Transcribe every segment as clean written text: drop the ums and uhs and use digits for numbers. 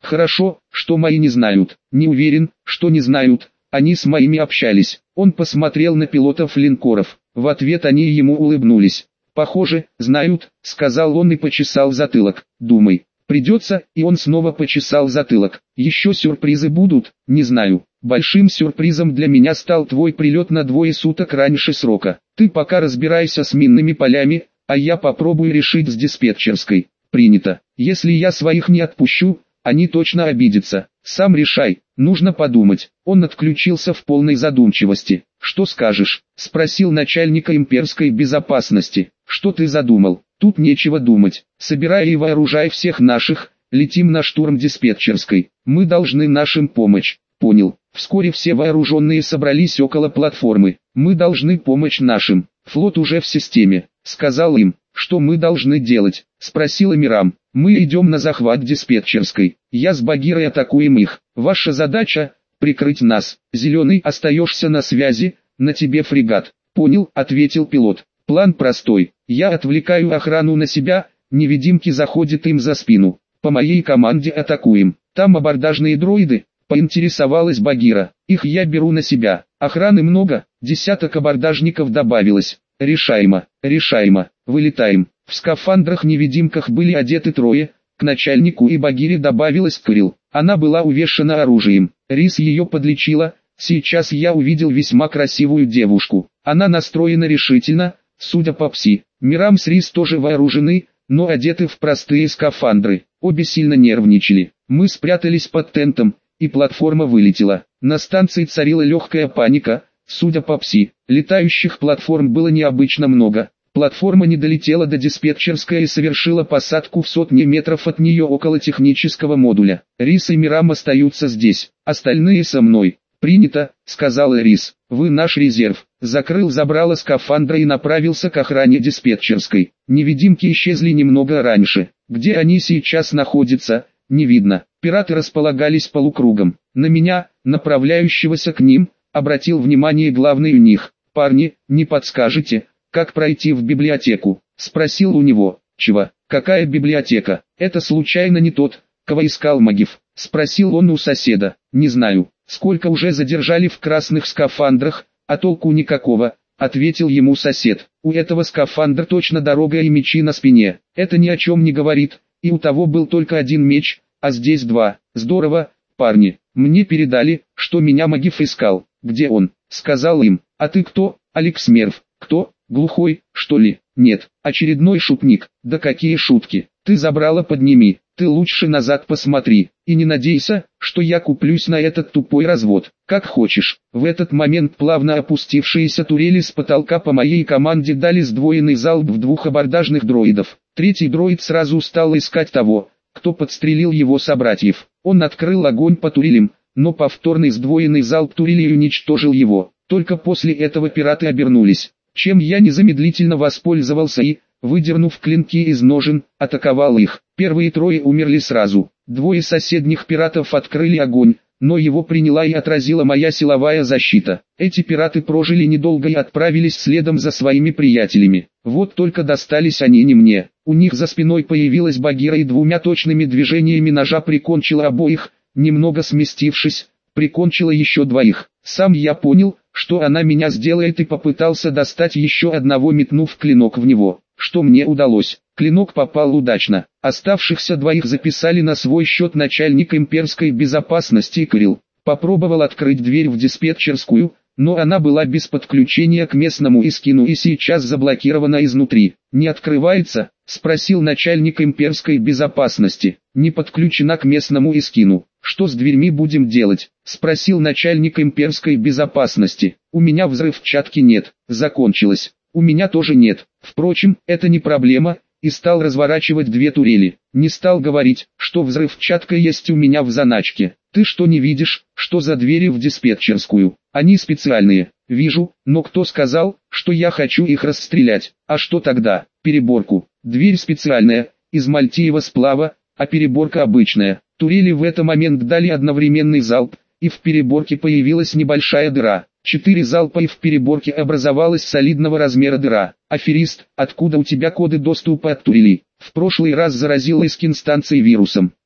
Хорошо, что мои не знают. Не уверен, что не знают. Они с моими общались. Он посмотрел на пилотов линкоров. В ответ они ему улыбнулись. «Похоже, знают», — сказал он и почесал затылок. «Думай, придется», и он снова почесал затылок. «Еще сюрпризы будут, не знаю. Большим сюрпризом для меня стал твой прилет на 2 суток раньше срока. Ты пока разбирайся с минными полями, а я попробую решить с диспетчерской». «Принято. Если я своих не отпущу, они точно обидятся. Сам решай, нужно подумать». Он отключился в полной задумчивости. «Что скажешь?» — спросил начальника имперской безопасности. «Что ты задумал?» «Тут нечего думать. Собирай и вооружай всех наших, летим на штурм диспетчерской. Мы должны нашим помочь». «Понял». Вскоре все вооруженные собрались около платформы. «Мы должны помочь нашим. Флот уже в системе», — сказал им. «Что мы должны делать?» — спросил Мирам. «Мы идем на захват диспетчерской. Я с Багирой атакуем их. Ваша задача — прикрыть нас. Зеленый, остаешься на связи, на тебе фрегат». «Понял», — ответил пилот. «План простой. Я отвлекаю охрану на себя, невидимки заходят им за спину. По моей команде атакуем. Там абордажные дроиды», — поинтересовалась Багира. «Их я беру на себя. Охраны много, 10 абордажников добавилось. Решаемо, решаемо. Вылетаем». В скафандрах-невидимках были одеты трое. К начальнику и Багире добавилась Кэрил. Она была увешана оружием. Рис ее подлечила. Сейчас я увидел весьма красивую девушку. Она настроена решительно, судя по пси. Мирам с Рис тоже вооружены, но одеты в простые скафандры. Обе сильно нервничали. Мы спрятались под тентом, и платформа вылетела. На станции царила легкая паника, судя по пси. Летающих платформ было необычно много. Платформа не долетела до диспетчерской и совершила посадку в сотни метров от нее около технического модуля. Рис и Мирам остаются здесь, остальные со мной. «Принято», — сказала Рис. «Вы наш резерв». Закрыл забрало скафандра и направился к охране диспетчерской. Невидимки исчезли немного раньше. Где они сейчас находятся, не видно. Пираты располагались полукругом. На меня, направляющегося к ним, обратил внимание главный у них. «Парни, не подскажете, как пройти в библиотеку?» — спросил у него. «Чего? Какая библиотека? Это случайно не тот, кого искал Магив?» — спросил он у соседа. «Не знаю. Сколько уже задержали в красных скафандрах, а толку никакого», — ответил ему сосед. «У этого скафандра точно дорога и мечи на спине. Это ни о чем не говорит, и у того был только один меч, а здесь 2. Здорово, парни. Мне передали, что меня Магив искал. Где он?» — сказал им. «А ты кто, Алекс Мерв?» «Кто? Глухой, что ли?» «Нет, очередной шутник». «Да какие шутки? Ты забрала, подними. Ты лучше назад посмотри, и не надейся, что я куплюсь на этот тупой развод. Как хочешь». В этот момент плавно опустившиеся турели с потолка по моей команде дали сдвоенный залп в 2 абордажных дроидов. Третий дроид сразу стал искать того, кто подстрелил его собратьев. Он открыл огонь по турелям, но повторный сдвоенный залп турелей уничтожил его. Только после этого пираты обернулись, чем я незамедлительно воспользовался и, выдернув клинки из ножен, атаковал их. Первые 3 умерли сразу. 2 соседних пиратов открыли огонь, но его приняла и отразила моя силовая защита. Эти пираты прожили недолго и отправились следом за своими приятелями. Вот только достались они не мне. У них за спиной появилась Багира и 2 точными движениями ножа прикончила обоих, немного сместившись, прикончила еще 2. Сам я понял, что она меня сделает, и попытался достать еще одного, метнув клинок в него, что мне удалось. Клинок попал удачно. Оставшихся 2 записали на свой счет начальник имперской безопасности Кэрил. Попробовал открыть дверь в диспетчерскую, но она была без подключения к местному Искину и сейчас заблокирована изнутри. «Не открывается?» — спросил начальник имперской безопасности. «Не подключена к местному Искину». «Что с дверьми будем делать?» — спросил начальник имперской безопасности. «У меня взрывчатки нет, закончилось». «У меня тоже нет. Впрочем, это не проблема», и стал разворачивать 2 турели. Не стал говорить, что взрывчатка есть у меня в заначке. «Ты что, не видишь, что за двери в диспетчерскую? Они специальные». «Вижу, но кто сказал, что я хочу их расстрелять?» «А что тогда?» «Переборку. Дверь специальная, из мальтиевого сплава, а переборка обычная». Турели в этот момент дали одновременный залп, и в переборке появилась небольшая дыра. 4 залпа, и в переборке образовалась солидного размера дыра. «Аферист, откуда у тебя коды доступа от турелей?» «В прошлый раз заразил Искин станции вирусом».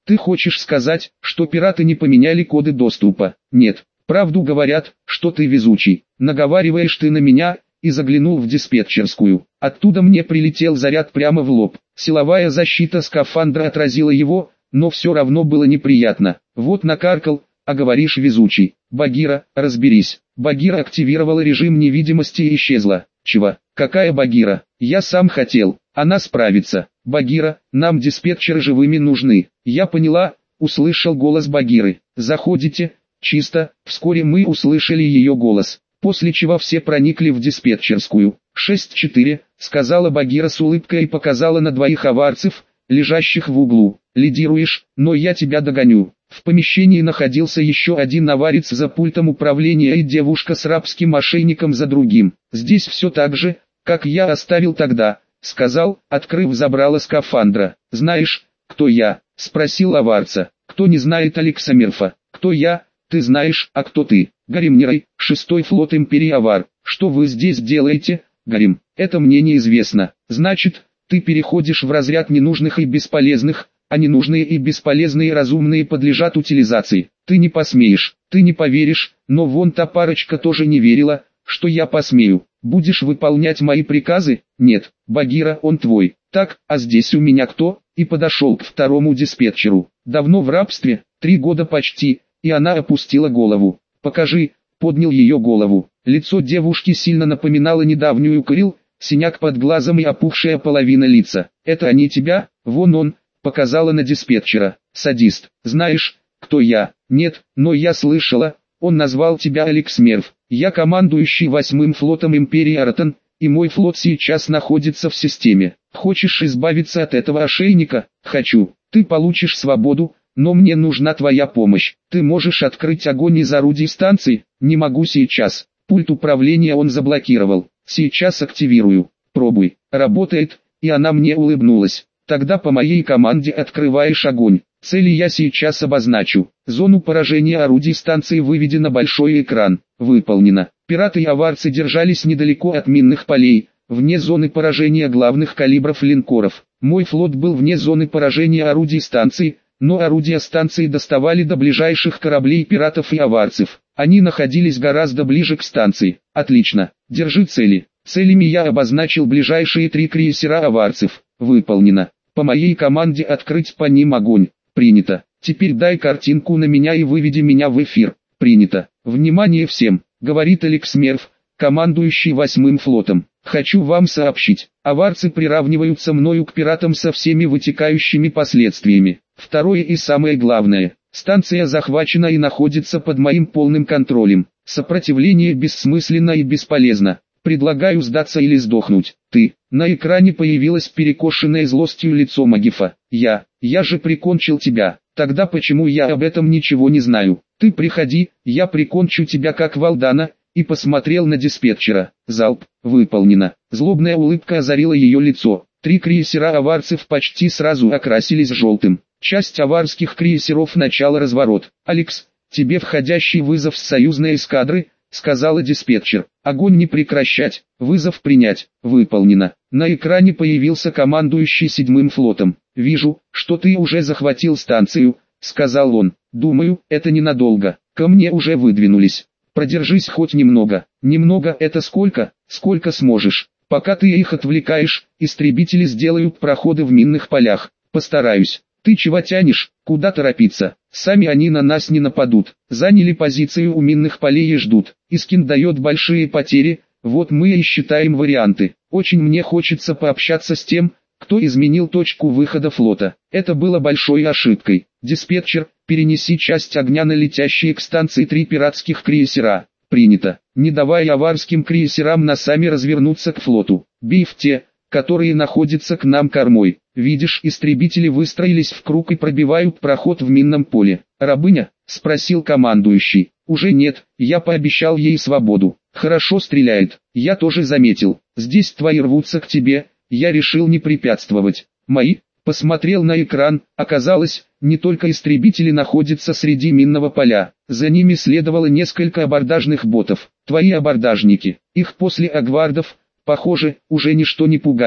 Ты хочешь сказать, что пираты не поменяли коды доступа? Нет. Правду говорят, что ты везучий. Наговариваешь ты на меня, и заглянул в диспетчерскую. Оттуда мне прилетел заряд прямо в лоб. Силовая защита скафандра отразила его, но все равно было неприятно. Вот накаркал, а говоришь везучий. Багира, разберись. Багира активировала режим невидимости и исчезла. Чего? Какая Багира? Я сам хотел. Она справится. Багира, нам диспетчеры живыми нужны. Я поняла, услышал голос Багиры. Заходите. Чисто. Вскоре мы услышали ее голос, после чего все проникли в диспетчерскую. 6-4, сказала Багира с улыбкой и показала на двоих аварцев, лежащих в углу. Лидируешь, но я тебя догоню. В помещении находился еще один аварец за пультом управления и девушка с рабским ошейником за другим. Здесь все так же, как я оставил тогда, сказал, открыв забрало скафандра. Знаешь, кто я? Спросил аварца. Кто не знает Алекса Мерфа? Кто я? Ты знаешь, а кто ты? Гарим Нерай, 6-й флот Империи Авар. Что вы здесь делаете, Гарим? Это мне неизвестно. Значит, ты переходишь в разряд ненужных и бесполезных, а ненужные и бесполезные разумные подлежат утилизации. Ты не посмеешь, ты не поверишь, но вон та парочка тоже не верила, что я посмею. Будешь выполнять мои приказы? Нет, Багира, он твой. Так, а здесь у меня кто? И подошел к второму диспетчеру. Давно в рабстве, 3 года почти. И она опустила голову. «Покажи», поднял ее голову. Лицо девушки сильно напоминало недавнюю Кырил, синяк под глазом и опухшая половина лица. «Это они тебя? Вон он», показала на диспетчера. «Садист, знаешь, кто я?» «Нет, но я слышала, он назвал тебя Алекс Мерф. Я командующий 8-м флотом Империи Аратан, и мой флот сейчас находится в системе. Хочешь избавиться от этого ошейника?» «Хочу. Ты получишь свободу. Но мне нужна твоя помощь. Ты можешь открыть огонь из орудий станции? Не могу сейчас. Пульт управления он заблокировал. Сейчас активирую. Пробуй. Работает, и она мне улыбнулась. Тогда по моей команде открываешь огонь. Цели я сейчас обозначу. Зону поражения орудий станции выведен на большой экран. Выполнено. Пираты и аварцы держались недалеко от минных полей, вне зоны поражения главных калибров линкоров. Мой флот был вне зоны поражения орудий станции, но орудия станции доставали до ближайших кораблей пиратов и аварцев. Они находились гораздо ближе к станции. Отлично. Держи цели. Целями я обозначил ближайшие 3 крейсера аварцев. Выполнено. По моей команде открыть по ним огонь. Принято. Теперь дай картинку на меня и выведи меня в эфир. Принято. Внимание всем, говорит Алекс Мерф, командующий 8-м флотом. Хочу вам сообщить, аварцы приравниваются мною к пиратам со всеми вытекающими последствиями. Второе и самое главное, станция захвачена и находится под моим полным контролем. Сопротивление бессмысленно и бесполезно. Предлагаю сдаться или сдохнуть. Ты. На экране появилось перекошенное злостью лицо Магифа. Я же прикончил тебя. Тогда почему я об этом ничего не знаю? Ты приходи, я прикончу тебя как Валдана. И посмотрел на диспетчера. Залп. Выполнено. Злобная улыбка озарила ее лицо. 3 крейсера аварцев почти сразу окрасились желтым. Часть аварских крейсеров начала разворот. «Алекс, тебе входящий вызов с союзной эскадры», сказала диспетчер. «Огонь не прекращать, вызов принять». Выполнено. На экране появился командующий 7-м флотом. «Вижу, что ты уже захватил станцию», сказал он. «Думаю, это ненадолго. Ко мне уже выдвинулись. Продержись хоть немного». «Немного это сколько?» «Сколько сможешь. Пока ты их отвлекаешь, истребители сделают проходы в минных полях. Постараюсь». «Ты чего тянешь? Куда торопиться? Сами они на нас не нападут. Заняли позицию у минных полей и ждут. Искин дает большие потери, вот мы и считаем варианты. Очень мне хочется пообщаться с тем, кто изменил точку выхода флота. Это было большой ошибкой. Диспетчер, перенеси часть огня на летящие к станции 3 пиратских крейсера». «Принято. Не давай аварским крейсерам носами развернуться к флоту. Бей в те, которые находятся к нам кормой. Видишь, истребители выстроились в круг и пробивают проход в минном поле». «Рабыня?» – спросил командующий. «Уже нет, я пообещал ей свободу». «Хорошо стреляет, я тоже заметил. Здесь твои рвутся к тебе, я решил не препятствовать». «Мои?» Посмотрел на экран, оказалось, не только истребители находятся среди минного поля. За ними следовало несколько абордажных ботов. «Твои абордажники, их после агвардов, похоже, уже ничто не пугает».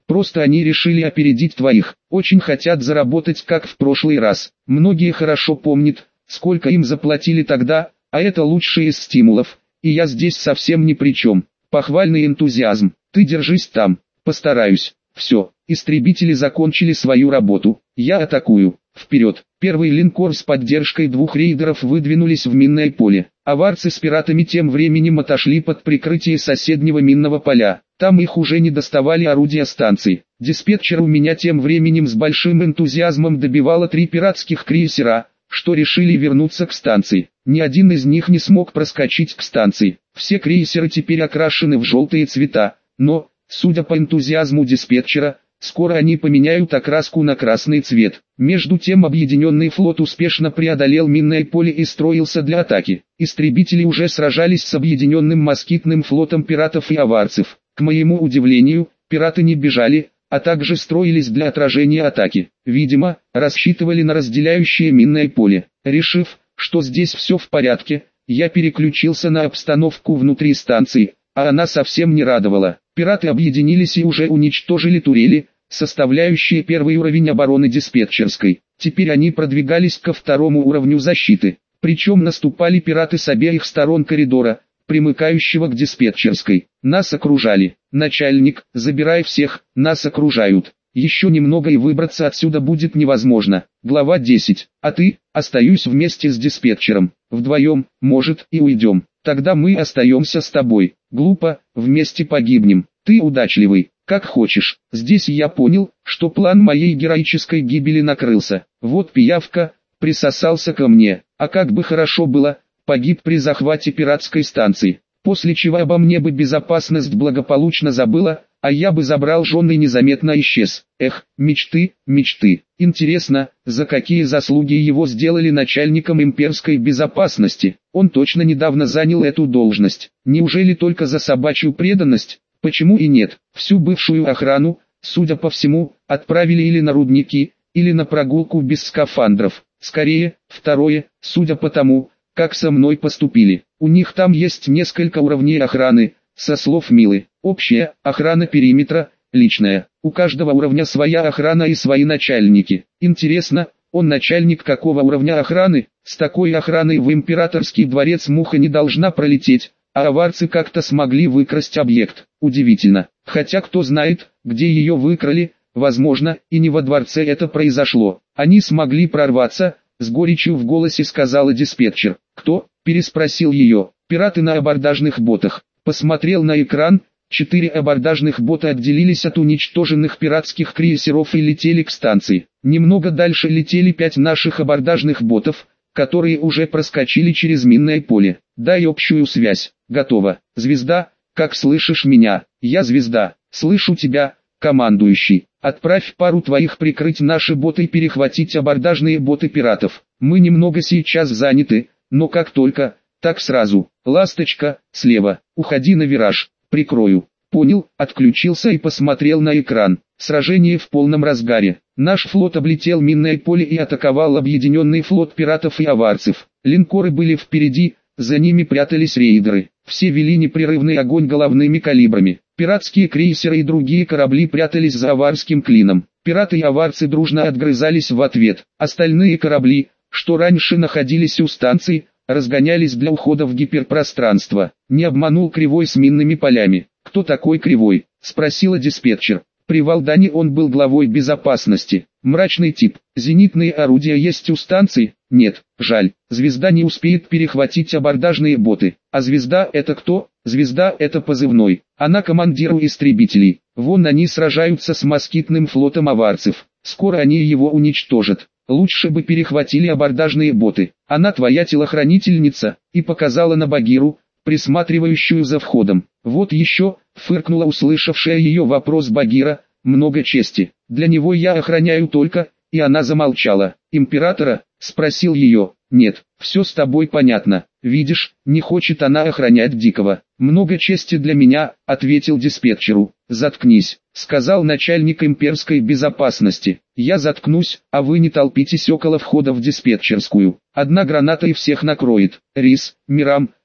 Просто они решили опередить твоих, очень хотят заработать как в прошлый раз. Многие хорошо помнят, сколько им заплатили тогда, а это лучший из стимулов, и я здесь совсем ни при чем. Похвальный энтузиазм, ты держись там, постараюсь. Все, истребители закончили свою работу, я атакую. Вперед! Первый линкор с поддержкой двух рейдеров выдвинулись в минное поле. Аварцы с пиратами тем временем отошли под прикрытие соседнего минного поля. Там их уже не доставали орудия станций. Диспетчер у меня тем временем с большим энтузиазмом добивало 3 пиратских крейсера, что решили вернуться к станции. Ни один из них не смог проскочить к станции. Все крейсеры теперь окрашены в желтые цвета, но, судя по энтузиазму диспетчера, скоро они поменяют окраску на красный цвет. Между тем объединенный флот успешно преодолел минное поле и строился для атаки. Истребители уже сражались с объединенным москитным флотом пиратов и аварцев. К моему удивлению, пираты не бежали, а также строились для отражения атаки. Видимо, рассчитывали на разделяющее минное поле. Решив, что здесь все в порядке, я переключился на обстановку внутри станции, а она совсем не радовала. Пираты объединились и уже уничтожили турели, составляющие первый уровень обороны диспетчерской. Теперь они продвигались ко второму уровню защиты. Причем наступали пираты с обеих сторон коридора, примыкающего к диспетчерской. Нас окружали. Начальник, забирай всех, нас окружают. Еще немного и выбраться отсюда будет невозможно. Глава 10. А ты? Остаюсь вместе с диспетчером. Вдвоем, может, и уйдем. Тогда мы остаемся с тобой. Глупо, вместе погибнем. Ты удачливый, как хочешь. Здесь я понял, что план моей героической гибели накрылся. Вот пиявка, присосался ко мне. А как бы хорошо было, погиб при захвате пиратской станции. После чего обо мне бы безопасность благополучно забыла, а я бы забрал жен и незаметно исчез. Эх, мечты, мечты. Интересно, за какие заслуги его сделали начальником имперской безопасности? Он точно недавно занял эту должность. Неужели только за собачью преданность? Почему и нет? Всю бывшую охрану, судя по всему, отправили или на рудники, или на прогулку без скафандров. Скорее, второе, судя по тому, как со мной поступили. У них там есть несколько уровней охраны, со слов Милы. Общая, охрана периметра, личная. У каждого уровня своя охрана и свои начальники. Интересно, он начальник какого уровня охраны? С такой охраной в императорский дворец муха не должна пролететь, а аварцы как-то смогли выкрасть объект. Удивительно. Хотя кто знает, где ее выкрали, возможно, и не во дворце это произошло. Они смогли прорваться, с горечью в голосе сказала диспетчер. «Кто?» – переспросил ее. «Пираты на абордажных ботах». Посмотрел на экран, 4 абордажных бота отделились от уничтоженных пиратских крейсеров и летели к станции. Немного дальше летели 5 наших абордажных ботов, которые уже проскочили через минное поле. «Дай общую связь». «Готово. Звезда, как слышишь меня?» «Я звезда. Слышу тебя, командующий. Отправь пару твоих прикрыть наши боты и перехватить абордажные боты пиратов. Мы немного сейчас заняты, но как только, так сразу. Ласточка, слева. Уходи на вираж. Прикрою». Понял, отключился и посмотрел на экран. Сражение в полном разгаре. Наш флот облетел минное поле и атаковал объединенный флот пиратов и аварцев. Линкоры были впереди, за ними прятались рейдеры. Все вели непрерывный огонь головными калибрами. Пиратские крейсеры и другие корабли прятались за аварским клином. Пираты и аварцы дружно отгрызались в ответ. Остальные корабли, что раньше находились у станции, разгонялись для ухода в гиперпространство. Не обманул Кривой с минными полями. «Кто такой Кривой?» – спросила диспетчер. При Валдане он был главой безопасности. Мрачный тип. Зенитные орудия есть у станции? Нет, жаль. Звезда не успеет перехватить абордажные боты. А звезда это кто? Звезда это позывной. Она командир истребителей. Вон они сражаются с москитным флотом аварцев. Скоро они его уничтожат. Лучше бы перехватили абордажные боты. Она твоя телохранительница, и показала на Багиру, присматривающую за входом. Вот еще, фыркнула услышавшая ее вопрос Багира, много чести. Для него я охраняю только, и она замолчала. Императора? Спросил ее. Нет, все с тобой понятно. Видишь, не хочет она охранять Дикого. Много чести для меня, ответил диспетчеру. Заткнись, сказал начальник имперской безопасности. Я заткнусь, а вы не толпитесь около входа в диспетчерскую. Одна граната и всех накроет. Рис, Мирам,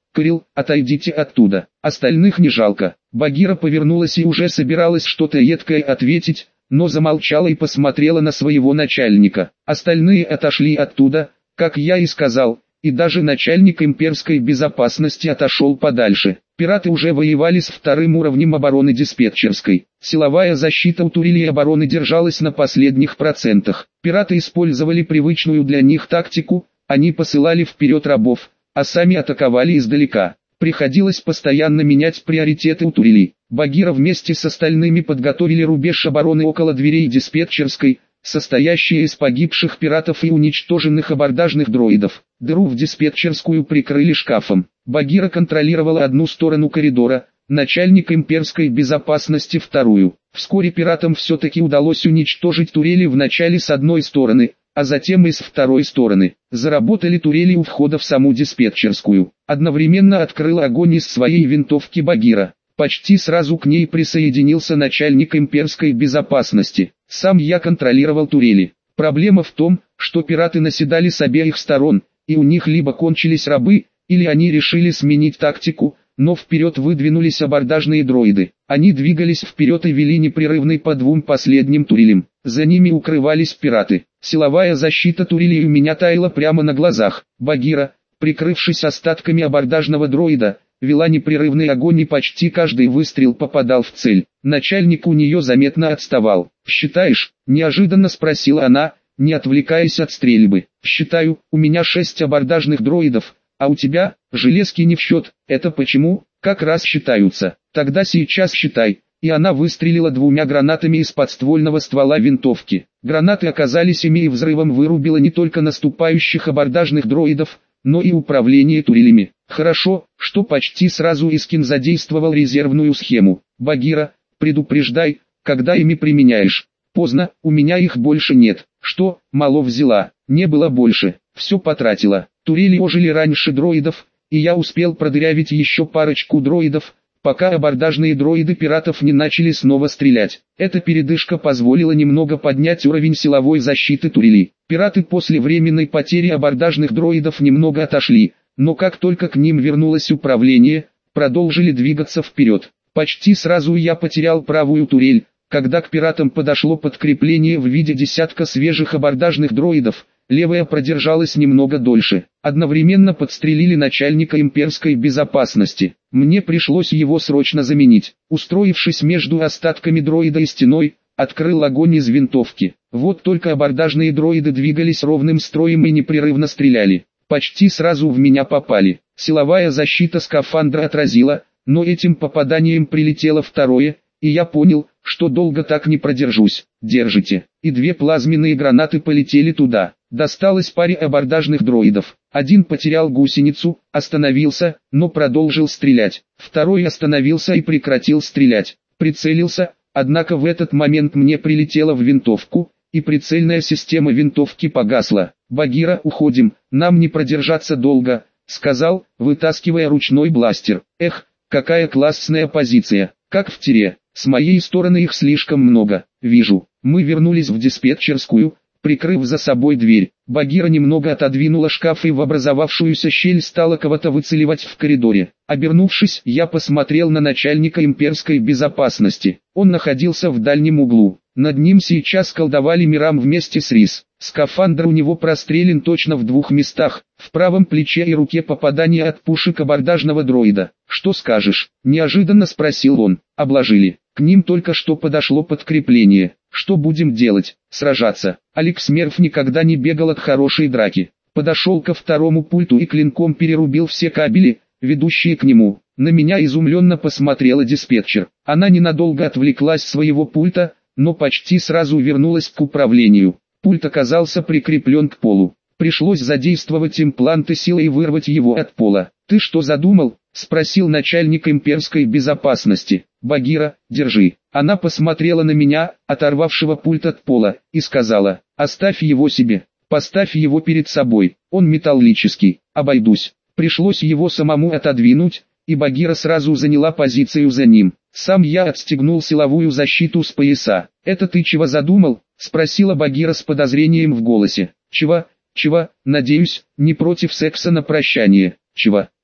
Кирилл, отойдите оттуда, остальных не жалко. Багира повернулась и уже собиралась что-то едкое ответить, но замолчала и посмотрела на своего начальника. Остальные отошли оттуда, как я и сказал, и даже начальник имперской безопасности отошел подальше. Пираты уже воевали с вторым уровнем обороны диспетчерской. Силовая защита у турелей обороны держалась на последних процентах. Пираты использовали привычную для них тактику, они посылали вперед рабов, а сами атаковали издалека. Приходилось постоянно менять приоритеты у турелей. Багира вместе с остальными подготовили рубеж обороны около дверей диспетчерской, состоящие из погибших пиратов и уничтоженных абордажных дроидов. Дыру в диспетчерскую прикрыли шкафом. Багира контролировала одну сторону коридора, начальник имперской безопасности вторую. Вскоре пиратам все-таки удалось уничтожить турели вначале с одной стороны, а затем и с второй стороны. Заработали турели у входа в саму диспетчерскую. Одновременно открыл огонь из своей винтовки Багира. Почти сразу к ней присоединился начальник имперской безопасности. Сам я контролировал турели. Проблема в том, что пираты наседали с обеих сторон, и у них либо кончились рабы, или они решили сменить тактику, но вперед выдвинулись абордажные дроиды. Они двигались вперед и вели непрерывный по двум последним турелям. За ними укрывались пираты. Силовая защита турелей у меня таяла прямо на глазах. Багира, прикрывшись остатками абордажного дроида, вела непрерывный огонь и почти каждый выстрел попадал в цель. Начальник у нее заметно отставал. «Считаешь?» – неожиданно спросила она, не отвлекаясь от стрельбы. «Считаю, у меня 6 абордажных дроидов, а у тебя, железки не в счет. Это почему? Как раз считаются. Тогда сейчас считай». И она выстрелила 2 гранатами из подствольного ствола винтовки. Гранаты оказались ими и взрывом вырубило не только наступающих абордажных дроидов, но и управление турелями. Хорошо, что почти сразу Искин задействовал резервную схему. «Багира, предупреждай, когда ими применяешь». «Поздно, у меня их больше нет». «Что, мало взяла?» «Не было больше, все потратила». Турели ожили раньше дроидов, и я успел продырявить еще парочку дроидов, пока абордажные дроиды пиратов не начали снова стрелять. Эта передышка позволила немного поднять уровень силовой защиты турелей. Пираты после временной потери абордажных дроидов немного отошли, но как только к ним вернулось управление, продолжили двигаться вперед. Почти сразу я потерял правую турель, когда к пиратам подошло подкрепление в виде десятка свежих абордажных дроидов. Левая продержалась немного дольше. Одновременно подстрелили начальника имперской безопасности. Мне пришлось его срочно заменить. Устроившись между остатками дроида и стеной, открыл огонь из винтовки. Вот только абордажные дроиды двигались ровным строем и непрерывно стреляли. Почти сразу в меня попали. Силовая защита скафандра отразила, но этим попаданием прилетело второе, и я понял, что долго так не продержусь. «Держите». И 2 плазменные гранаты полетели туда. Досталось паре абордажных дроидов. Один потерял гусеницу, остановился, но продолжил стрелять. Второй остановился и прекратил стрелять. Прицелился, однако в этот момент мне прилетело в винтовку, и прицельная система винтовки погасла. «Багира, уходим, нам не продержаться долго», — сказал, вытаскивая ручной бластер. «Эх, какая классная позиция, как в тире. С моей стороны их слишком много. Вижу». Мы вернулись в диспетчерскую, прикрыв за собой дверь. Багира немного отодвинула шкаф и в образовавшуюся щель стала кого-то выцеливать в коридоре. Обернувшись, я посмотрел на начальника имперской безопасности. Он находился в дальнем углу. Над ним сейчас колдовали Мирам вместе с Рис. Скафандр у него прострелен точно в 2 местах, в правом плече и руке попадание от пушек абордажного дроида. «Что скажешь?» – неожиданно спросил он. «Обложили. К ним только что подошло подкрепление. Что будем делать? Сражаться?» Алекс Мерф никогда не бегал от хорошей драки. Подошел ко второму пульту и клинком перерубил все кабели, ведущие к нему. На меня изумленно посмотрела диспетчер. Она ненадолго отвлеклась с своего пульта, но почти сразу вернулась к управлению. Пульт оказался прикреплен к полу. Пришлось задействовать импланты силы и вырвать его от пола. «Ты что задумал?» – спросил начальник имперской безопасности. «Багира, держи». Она посмотрела на меня, оторвавшего пульт от пола, и сказала: «Оставь его себе, поставь его перед собой, он металлический, обойдусь». Пришлось его самому отодвинуть, и Багира сразу заняла позицию за ним. Сам я отстегнул силовую защиту с пояса. «Это ты чего задумал?» – спросила Багира с подозрением в голосе. «Чего? Надеюсь, не против секса на прощание». «Чего?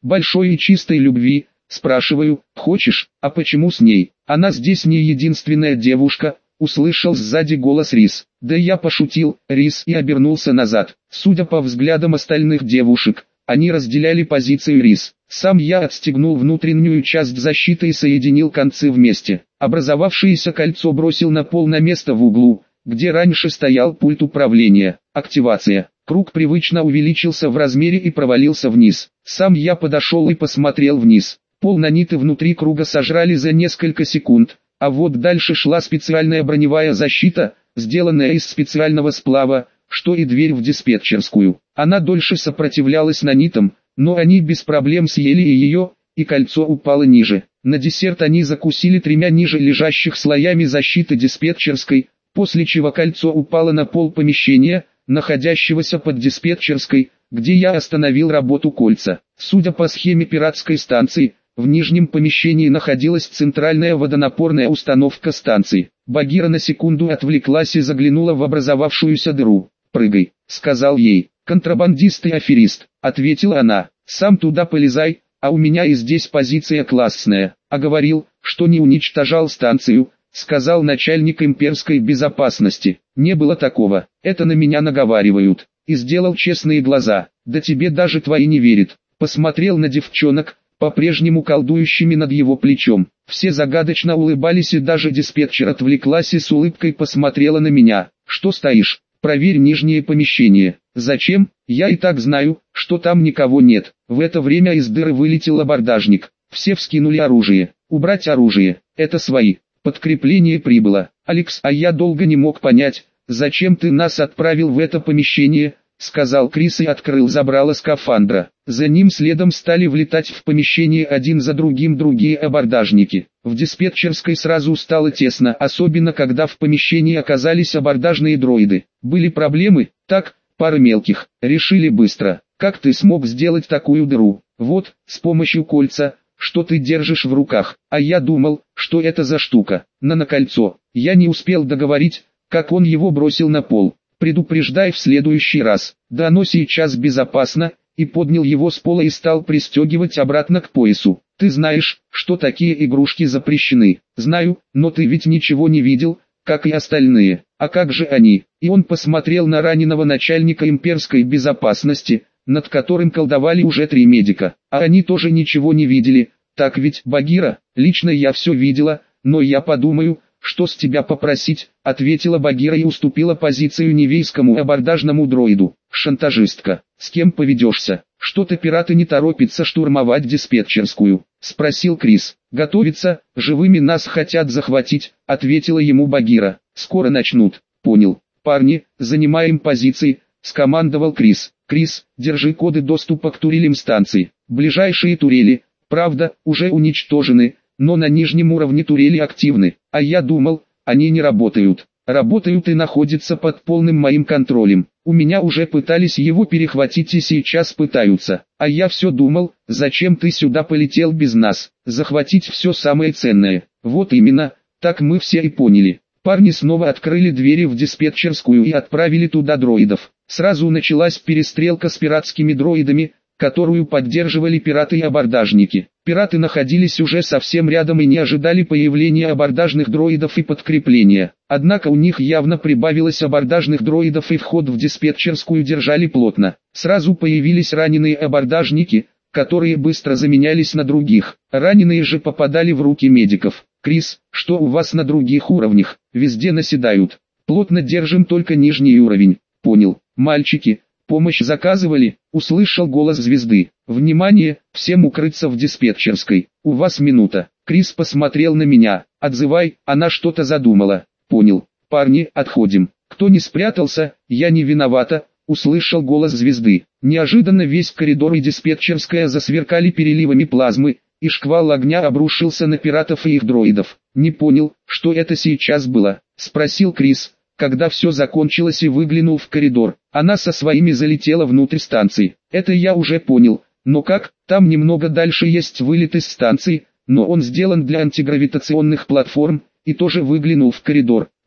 большой и чистой любви. Спрашиваю, хочешь, а почему с ней? Она здесь не единственная девушка, услышал сзади голос Рис. Да я пошутил, Рис, и обернулся назад. Судя по взглядам остальных девушек, они разделяли позицию Рис. Сам я отстегнул внутреннюю часть защиты и соединил концы вместе. Образовавшееся кольцо бросил на пол на место в углу, где раньше стоял пульт управления. Активация. Круг привычно увеличился в размере и провалился вниз. Сам я подошел и посмотрел вниз. Пол наниты внутри круга сожрали за несколько секунд, а вот дальше шла специальная броневая защита, сделанная из специального сплава, что и дверь в диспетчерскую. Она дольше сопротивлялась нанитам, но они без проблем съели и ее, и кольцо упало ниже. На десерт они закусили 3 ниже лежащих слоями защиты диспетчерской, после чего кольцо упало на пол помещения, находящегося под диспетчерской, где я остановил работу кольца. Судя по схеме пиратской станции, в нижнем помещении находилась центральная водонапорная установка станции. Багира на секунду отвлеклась и заглянула в образовавшуюся дыру. «Прыгай», — сказал ей. «Контрабандист и аферист», — ответила она. «Сам туда полезай, а у меня и здесь позиция классная». А говорил, что не уничтожал станцию, сказал начальник имперской безопасности. Не было такого, это на меня наговаривают. И сделал честные глаза. Да тебе даже твои не верят. Посмотрел на девчонок, по-прежнему колдующими над его плечом. Все загадочно улыбались, и даже диспетчер отвлеклась и с улыбкой посмотрела на меня. «Что стоишь? Проверь нижнее помещение». «Зачем? Я и так знаю, что там никого нет». В это время из дыры вылетел абордажник. Все вскинули оружие. «Убрать оружие, это свои». Подкрепление прибыло. «Алекс, а я долго не мог понять, зачем ты нас отправил в это помещение», — сказал Крис и открыл забрало скафандра. За ним следом стали влетать в помещение один за другим другие абордажники. В диспетчерской сразу стало тесно, особенно когда в помещении оказались абордажные дроиды. Были проблемы? Так, пара мелких. Решили быстро. Как ты смог сделать такую дыру? Вот, с помощью кольца, что ты держишь в руках. А я думал, что это за штука. Нанокольцо. Я не успел договорить, как он его бросил на пол. Предупреждай в следующий раз. Да оно сейчас безопасно, и поднял его с пола и стал пристегивать обратно к поясу. Ты знаешь, что такие игрушки запрещены. Знаю, но ты ведь ничего не видел, как и остальные. А как же они? И он посмотрел на раненого начальника имперской безопасности, над которым колдовали уже 3 медика. А они тоже ничего не видели. Так ведь, Багира, лично я все видела, но я подумаю, что с тебя попросить, ответила Багира и уступила позицию невейскому абордажному дроиду. Шантажистка, с кем поведешься? Что-то пираты не торопятся штурмовать диспетчерскую, спросил Крис. Готовится, живыми нас хотят захватить, ответила ему Багира. Скоро начнут. Понял. Парни, занимаем позиции, скомандовал Крис. Крис, держи коды доступа к турелям станции. Ближайшие турели, правда, уже уничтожены, но на нижнем уровне турели активны. А я думал, они не работают. Работают и находятся под полным моим контролем. У меня уже пытались его перехватить и сейчас пытаются. А я все думал, зачем ты сюда полетел без нас? Захватить все самое ценное. Вот именно, так мы все и поняли. Парни снова открыли двери в диспетчерскую и отправили туда дроидов. Сразу началась перестрелка с пиратскими дроидами, которую поддерживали пираты и абордажники. Пираты находились уже совсем рядом и не ожидали появления абордажных дроидов и подкрепления. Однако у них явно прибавилось абордажных дроидов и вход в диспетчерскую держали плотно. Сразу появились раненые абордажники, которые быстро заменялись на других. Раненые же попадали в руки медиков. «Крис, что у вас на других уровнях? Везде наседают. Плотно держим только нижний уровень». «Понял. Мальчики, помощь заказывали?» — услышал голос звезды. «Внимание, всем укрыться в диспетчерской. У вас минута». Крис посмотрел на меня. «Отзывай, она что-то задумала». «Понял. Парни, отходим. Кто не спрятался, я не виновата», — услышал голос звезды. Неожиданно весь коридор и диспетчерская засверкали переливами плазмы, и шквал огня обрушился на пиратов и их дроидов. «Не понял, что это сейчас было?» — спросил Крис, когда все закончилось, и выглянул в коридор. Она со своими залетела внутрь станции. «Это я уже понял, но как? Там немного дальше есть вылет из станции, но он сделан для антигравитационных платформ», и тоже выглянул в коридор.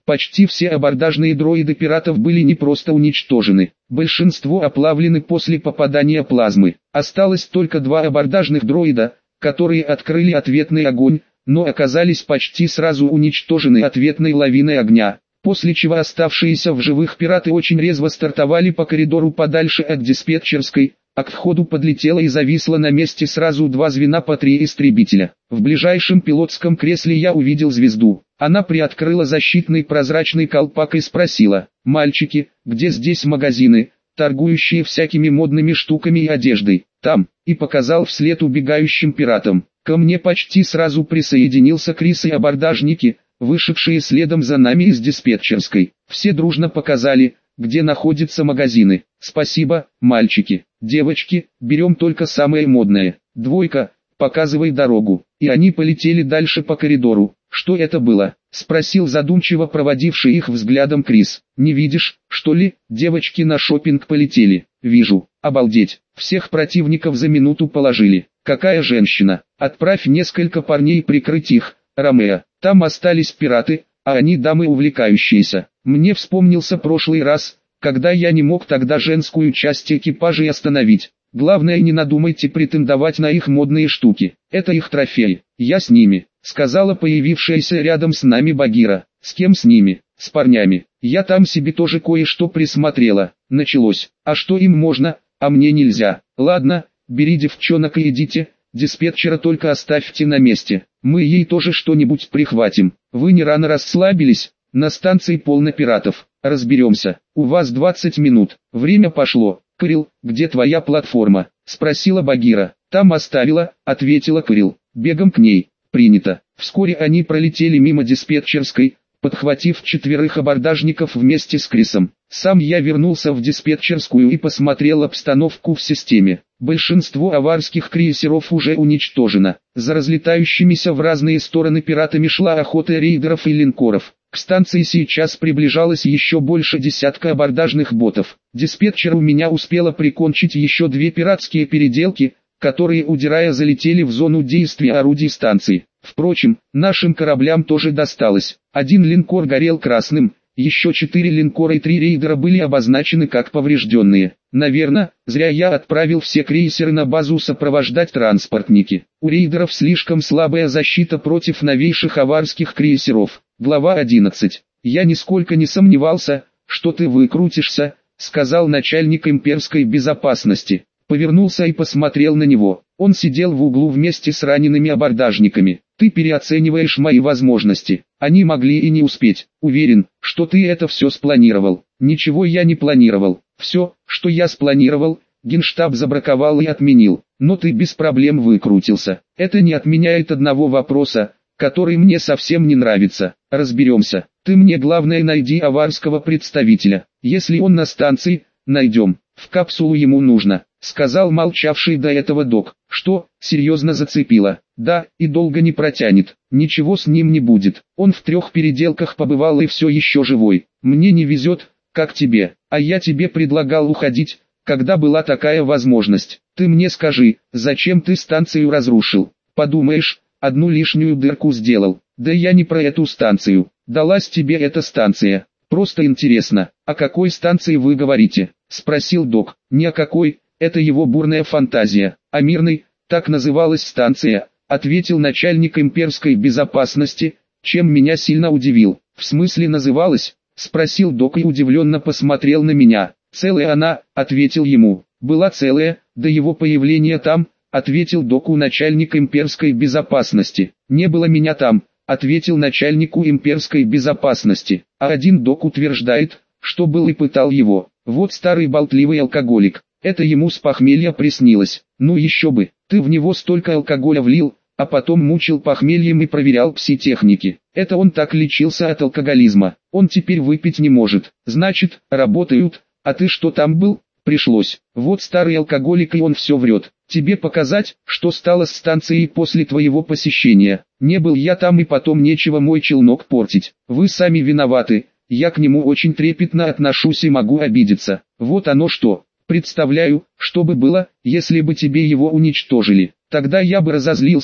Почти все абордажные дроиды пиратов были не просто уничтожены. Большинство оплавлены после попадания плазмы. Осталось только 2 абордажных дроида, которые открыли ответный огонь, но оказались почти сразу уничтожены ответной лавиной огня. После чего оставшиеся в живых пираты очень резво стартовали по коридору подальше от диспетчерской, а к входу подлетело и зависло на месте сразу 2 звена по 3 истребителя. В ближайшем пилотском кресле я увидел звезду. Она приоткрыла защитный прозрачный колпак и спросила: «Мальчики, где здесь магазины, торгующие всякими модными штуками и одеждой?» «Там», и показал вслед убегающим пиратам. Ко мне почти сразу присоединился Крис и абордажники, вышедшие следом за нами из диспетчерской. Все дружно показали, где находятся магазины. «Спасибо, мальчики. Девочки, берем только самое модное. Двойка, показывай дорогу». И они полетели дальше по коридору. «Что это было?» — спросил задумчиво проводивший их взглядом Крис. «Не видишь, что ли? Девочки на шопинг полетели». «Вижу. Обалдеть. Всех противников за минуту положили. Какая женщина? Отправь несколько парней прикрыть их, Ромео. Там остались пираты, а они дамы увлекающиеся». Мне вспомнился прошлый раз, когда я не мог тогда женскую часть экипажей остановить. Главное, не надумайте претендовать на их модные штуки. Это их трофеи. Я с ними, сказала появившаяся рядом с нами Багира. С кем с ними? С парнями. Я там себе тоже кое-что присмотрела. Началось. А что им можно, а мне нельзя? Ладно, бери девчонок и идите, диспетчера только оставьте на месте. Мы ей тоже что-нибудь прихватим. Вы не рано расслабились? На станции полно пиратов. Разберемся. У вас 20 минут. Время пошло. Кирилл, где твоя платформа? Спросила Багира. Там оставила, ответила Кирилл. Бегом к ней. Принято. Вскоре они пролетели мимо диспетчерской, подхватив 4 абордажников вместе с Крисом. Сам я вернулся в диспетчерскую и посмотрел обстановку в системе. Большинство аварских крейсеров уже уничтожено. За разлетающимися в разные стороны пиратами шла охота рейдеров и линкоров. К станции сейчас приближалось еще больше десятка абордажных ботов. Диспетчер у меня успела прикончить еще 2 пиратские переделки, которые, удирая, залетели в зону действия орудий станции. Впрочем, нашим кораблям тоже досталось. 1 линкор горел красным, еще 4 линкора и 3 рейдера были обозначены как поврежденные. Наверное, зря я отправил все крейсеры на базу сопровождать транспортники. У рейдеров слишком слабая защита против новейших аварских крейсеров. Глава 11. «Я нисколько не сомневался, что ты выкрутишься», — сказал начальник имперской безопасности. Повернулся и посмотрел на него. Он сидел в углу вместе с ранеными абордажниками. «Ты переоцениваешь мои возможности. Они могли и не успеть. Уверен, что ты это все спланировал». «Ничего я не планировал. Все, что я спланировал, Генштаб забраковал и отменил. Но ты без проблем выкрутился. Это не отменяет одного вопроса, который мне совсем не нравится. Разберемся. Ты мне главное найди аварского представителя. Если он на станции, найдем. В капсулу ему нужно», — сказал молчавший до этого док. «Что, серьезно зацепило?» «Да, и долго не протянет. Ничего с ним не будет. Он в 3 переделках побывал и все еще живой. Мне не везет, как тебе. А я тебе предлагал уходить, когда была такая возможность. Ты мне скажи, зачем ты станцию разрушил? Подумаешь, 1 лишнюю дырку сделал. Да я не про эту станцию. Далась тебе эта станция. Просто интересно, о какой станции вы говорите?» — спросил док. «Ни о какой, это его бурная фантазия. О мирной, так называлась станция», — ответил начальник имперской безопасности, чем меня сильно удивил. «В смысле называлась?» — спросил док и удивленно посмотрел на меня. «Целая она», — ответил ему. «Была целая, до его появления там», — ответил доку начальник имперской безопасности. «Не было меня там», — ответил начальнику имперской безопасности. А один док утверждает, что был и пытал его. Вот старый болтливый алкоголик. Это ему с похмелья приснилось. Ну еще бы, ты в него столько алкоголя влил, а потом мучил похмельем и проверял пси-техники. Это он так лечился от алкоголизма. Он теперь выпить не может. Значит, работают. А ты что там был? Пришлось. Вот старый алкоголик, и он все врет. Тебе показать, что стало с станцией после твоего посещения? Не был я там, и потом нечего мой челнок портить. Вы сами виноваты. Я к нему очень трепетно отношусь и могу обидеться. Вот оно что. Представляю, что бы было, если бы тебе его уничтожили. Тогда я бы разозлился,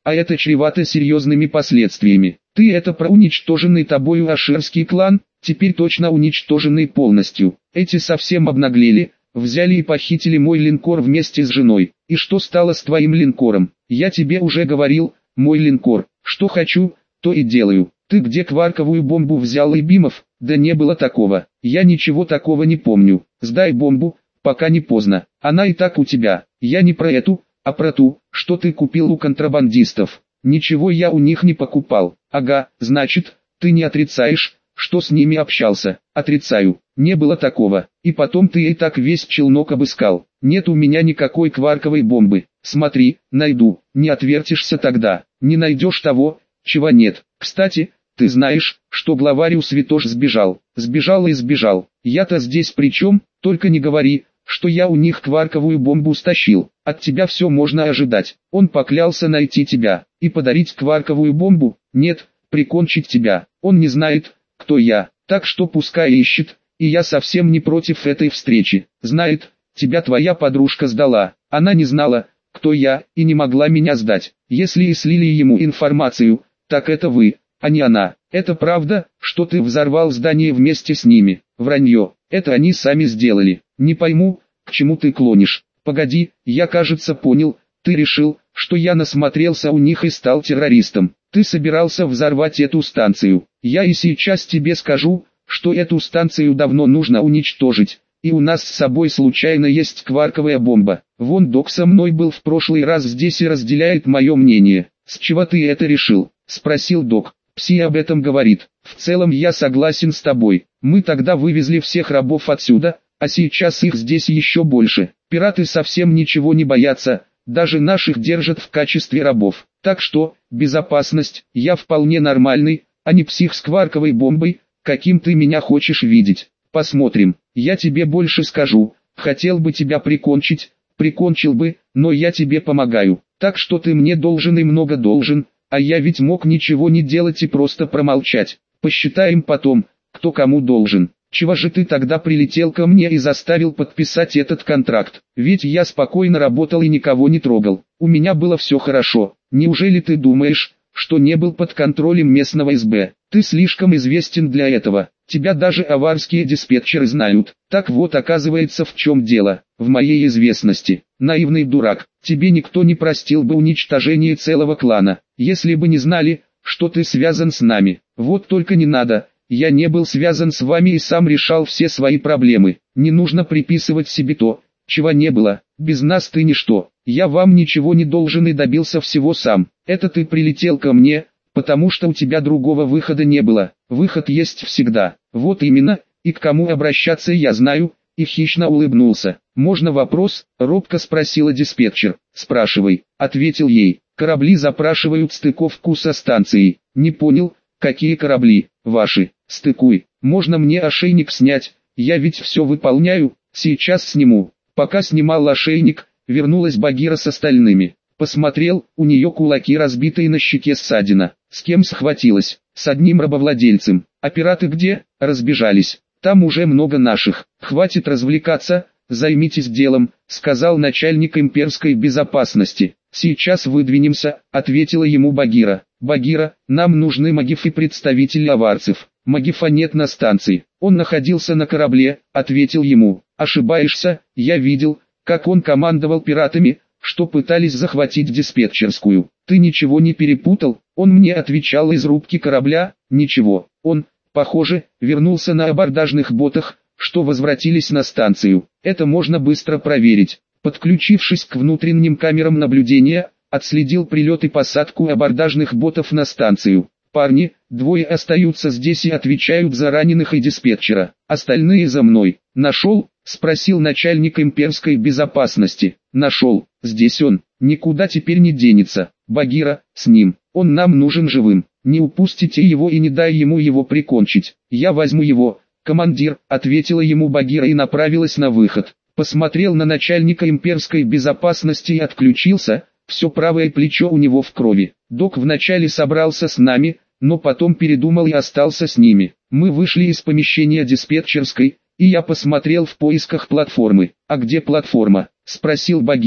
а это чревато серьезными последствиями. Ты это про уничтоженный тобою ашерский клан, теперь точно уничтоженный полностью. Эти совсем обнаглели, взяли и похитили мой линкор вместе с женой. И что стало с твоим линкором? Я тебе уже говорил, мой линкор, что хочу, то и делаю. Ты где кварковую бомбу взял, Ибимов? Да не было такого. Я ничего такого не помню. Сдай бомбу, пока не поздно. Она и так у тебя. Я не про эту, а про ту, что ты купил у контрабандистов. Ничего я у них не покупал. Ага, значит, ты не отрицаешь, что с ними общался? Отрицаю. Не было такого. И потом ты и так весь челнок обыскал. Нет у меня никакой кварковой бомбы. Смотри, найду. Не отвертишься тогда. Не найдешь того, чего нет. Кстати, ты знаешь, что главарь у Святош сбежал. Сбежал и сбежал. Я-то здесь при чем? Только не говори, что я у них кварковую бомбу стащил. От тебя все можно ожидать. Он поклялся найти тебя и подарить кварковую бомбу. Нет, прикончить тебя. Он не знает, кто я, так что пускай ищет, и я совсем не против этой встречи. Знает, тебя твоя подружка сдала. Она не знала, кто я, и не могла меня сдать. Если и слили ему информацию, так это вы, а не она. Это правда, что ты взорвал здание вместе с ними? Вранье. Это они сами сделали. Не пойму, к чему ты клонишь. Погоди, я кажется понял, ты решил, что я насмотрелся у них и стал террористом. Ты собирался взорвать эту станцию. Я и сейчас тебе скажу, что эту станцию давно нужно уничтожить. И у нас с собой случайно есть кварковая бомба. Вон док со мной был в прошлый раз здесь и разделяет мое мнение. С чего ты это решил? Спросил док. Пси об этом говорит. В целом я согласен с тобой. Мы тогда вывезли всех рабов отсюда, а сейчас их здесь еще больше. Пираты совсем ничего не боятся, даже наших держат в качестве рабов. Так что, безопасность, я вполне нормальный, а не псих с кварковой бомбой, каким ты меня хочешь видеть. Посмотрим. Я тебе больше скажу, хотел бы тебя прикончить, прикончил бы, но я тебе помогаю. Так что ты мне должен и много должен, а я ведь мог ничего не делать и просто промолчать. Посчитаем потом, кто кому должен. Чего же ты тогда прилетел ко мне и заставил подписать этот контракт? Ведь я спокойно работал и никого не трогал. У меня было все хорошо. Неужели ты думаешь, что не был под контролем местного СБ? Ты слишком известен для этого. Тебя даже аварские диспетчеры знают. Так вот, оказывается, в чем дело. В моей известности. Наивный дурак. Тебе никто не простил бы уничтожение целого клана, если бы не знали, что ты связан с нами. Вот только не надо. Я не был связан с вами и сам решал все свои проблемы. Не нужно приписывать себе то, чего не было. Без нас ты ничто. Я вам ничего не должен и добился всего сам. Это ты прилетел ко мне, потому что у тебя другого выхода не было. Выход есть всегда. Вот именно, и к кому обращаться я знаю, и хищно улыбнулся. «Можно вопрос?» – робко спросила диспетчер. «Спрашивай», – ответил ей. «Корабли запрашивают стыковку со станцией». «Не понял, какие корабли?» «Ваши». «Стыкуй. Можно мне ошейник снять? Я ведь все выполняю, сейчас сниму». Пока снимал ошейник, вернулась Багира с остальными. Посмотрел, у нее кулаки разбиты и на щеке ссадина. С кем схватилась? С одним рабовладельцем. А пираты где? Разбежались. Там уже много наших. Хватит развлекаться, займитесь делом, сказал начальник имперской безопасности. Сейчас выдвинемся, ответила ему Багира. Багира, нам нужны магиф и представители аварцев. Магифа нет на станции. Он находился на корабле, ответил ему. Ошибаешься, я видел, как он командовал пиратами, что пытались захватить диспетчерскую. Ты ничего не перепутал? Он мне отвечал из рубки корабля. Ничего. Он, похоже, вернулся на абордажных ботах, что возвратились на станцию. Это можно быстро проверить. Подключившись к внутренним камерам наблюдения, отследил прилет и посадку абордажных ботов на станцию. Парни, двое остаются здесь и отвечают за раненых и диспетчера. Остальные за мной. Нашел? Спросил начальник имперской безопасности. Нашел. Здесь он. Никуда теперь не денется. Багира, с ним. Он нам нужен живым. Не упустите его и не дай ему его прикончить. Я возьму его. Командир, ответила ему Багира и направилась на выход. Посмотрел на начальника имперской безопасности и отключился. Все правое плечо у него в крови. Док вначале собрался с нами, но потом передумал и остался с ними. Мы вышли из помещения диспетчерской, и я посмотрел в поисках платформы. «А где платформа?» – спросил Багиру.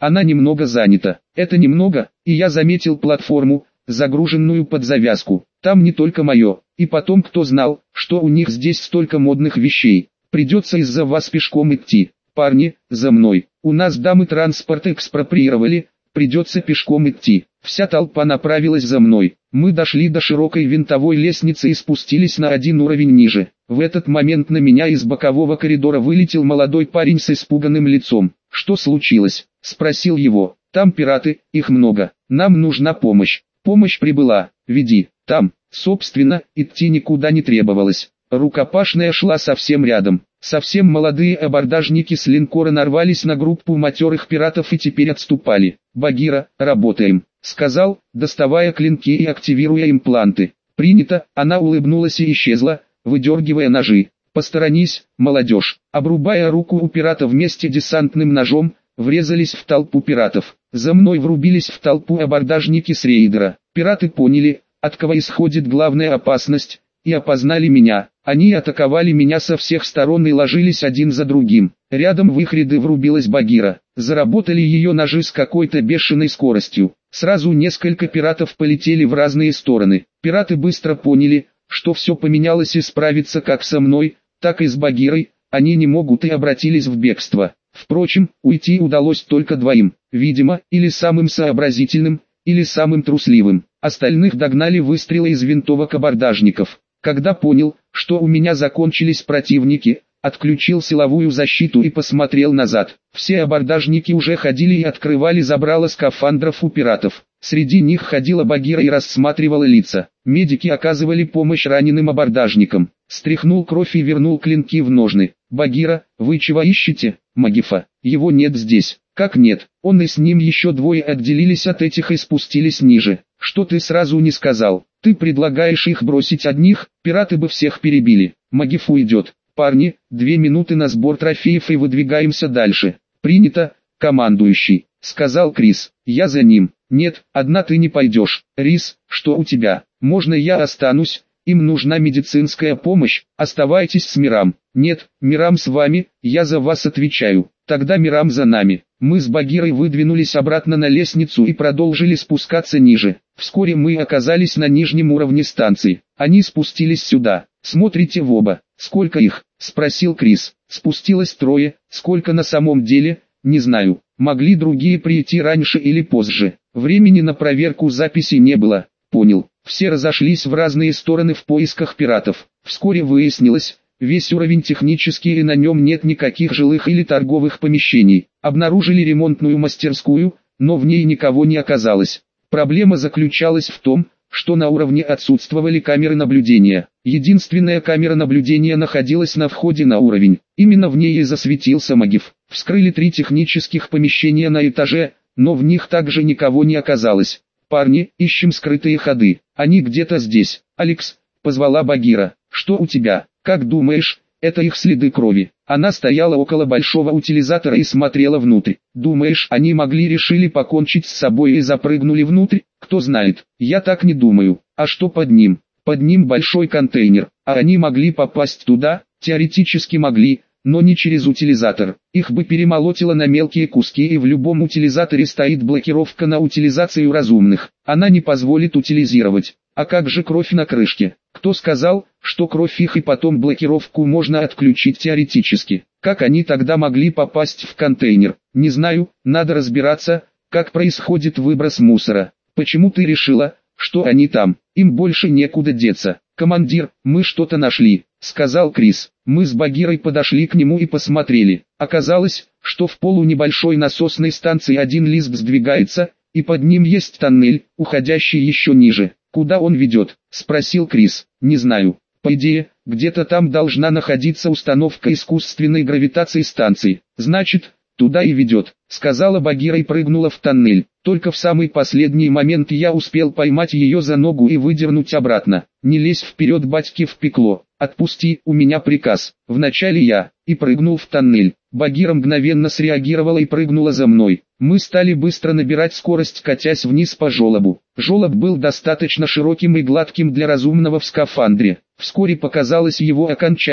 она немного занята. Это немного, и я заметил платформу, загруженную под завязку. Там не только мое. И потом кто знал, что у них здесь столько модных вещей. Придется из-за вас пешком идти. Парни, за мной. У нас дамы транспорт экспроприировали, придется пешком идти. Вся толпа направилась за мной. Мы дошли до широкой винтовой лестницы и спустились на один уровень ниже. В этот момент на меня из бокового коридора вылетел молодой парень с испуганным лицом. «Что случилось?» – спросил его. «Там пираты, их много. Нам нужна помощь». «Помощь прибыла. Веди». Там, собственно, идти никуда не требовалось. Рукопашная шла совсем рядом. Совсем молодые абордажники с линкора нарвались на группу матерых пиратов и теперь отступали. «Багира, работаем», — сказал, доставая клинки и активируя импланты. «Принято», она улыбнулась и исчезла, выдергивая ножи. «Посторонись, молодежь». Обрубая руку у пирата вместе десантным ножом, врезались в толпу пиратов. За мной врубились в толпу абордажники с рейдера. Пираты поняли, от кого исходит главная опасность, и опознали меня. Они атаковали меня со всех сторон и ложились один за другим. Рядом в их ряды врубилась Багира. Заработали ее ножи с какой-то бешеной скоростью. Сразу несколько пиратов полетели в разные стороны. Пираты быстро поняли, что все поменялось, и справиться как со мной, так и с Багирой они не могут, и обратились в бегство. Впрочем, уйти удалось только двоим. Видимо, или самым сообразительным, или самым трусливым. Остальных догнали выстрелы из винтовок абордажников. Когда понял, что у меня закончились противники, отключил силовую защиту и посмотрел назад. Все абордажники уже ходили и открывали забрала скафандров у пиратов. Среди них ходила Багира и рассматривала лица. Медики оказывали помощь раненым абордажникам. Стряхнул кровь и вернул клинки в ножны. «Багира, вы чего ищете?» «Магифа, его нет здесь». «Как нет? Он и с ним еще двое отделились от этих и спустились ниже. Что ты сразу не сказал? Ты предлагаешь их бросить одних, пираты бы всех перебили». «Магифу идет. Парни, 2 минуты на сбор трофеев и выдвигаемся дальше». «Принято, командующий», — сказал Крис. «Я за ним». «Нет, одна ты не пойдешь». «Рис, что у тебя? Можно я останусь? Им нужна медицинская помощь, оставайтесь с Мирам». «Нет, Мирам с вами, я за вас отвечаю». «Тогда Мирам за нами». Мы с Багирой выдвинулись обратно на лестницу и продолжили спускаться ниже. Вскоре мы оказались на нижнем уровне станции. Они спустились сюда. «Смотрите в оба». «Сколько их?» – спросил Крис. «Спустилось 3, сколько на самом деле, не знаю. Могли другие прийти раньше или позже. Времени на проверку записи не было». «Понял». Все разошлись в разные стороны в поисках пиратов. Вскоре выяснилось, весь уровень технический и на нем нет никаких жилых или торговых помещений. Обнаружили ремонтную мастерскую, но в ней никого не оказалось. Проблема заключалась в том, что на уровне отсутствовали камеры наблюдения. Единственная камера наблюдения находилась на входе на уровень. Именно в ней и засветился Магиф. Вскрыли 3 технических помещения на этаже, но в них также никого не оказалось. «Парни, ищем скрытые ходы. Они где-то здесь». «Алекс», — позвала Багира. «Что у тебя? Как думаешь, это их следы крови?» Она стояла около большого утилизатора и смотрела внутрь. «Думаешь, они решили покончить с собой и запрыгнули внутрь? Кто знает, я так не думаю. А что под ним?» «Под ним большой контейнер. А они могли попасть туда?» «Теоретически могли, но не через утилизатор. Их бы перемолотило на мелкие куски, и в любом утилизаторе стоит блокировка на утилизацию разумных. Она не позволит утилизировать. А как же кровь на крышке? Кто сказал, что кровь их и потом блокировку можно отключить теоретически? Как они тогда могли попасть в контейнер? Не знаю, надо разбираться, как происходит выброс мусора. Почему ты решила, что они там? Им больше некуда деться». «Командир, мы что-то нашли», — сказал Крис. Мы с Багирой подошли к нему и посмотрели. Оказалось, что в полу небольшой насосной станции один лист сдвигается, и под ним есть тоннель, уходящий еще ниже. «Куда он ведет?» — спросил Крис. «Не знаю. По идее, где-то там должна находиться установка искусственной гравитации станции. Значит, туда и ведет», — сказала Багира и прыгнула в тоннель. Только в самый последний момент я успел поймать ее за ногу и выдернуть обратно. «Не лезь вперед, батьки в пекло. Отпусти, у меня приказ». Вначале я, и прыгнул в тоннель. Багира мгновенно среагировала и прыгнула за мной. Мы стали быстро набирать скорость, катясь вниз по желобу. Желоб был достаточно широким и гладким для разумного в скафандре. Вскоре показалось его окончание,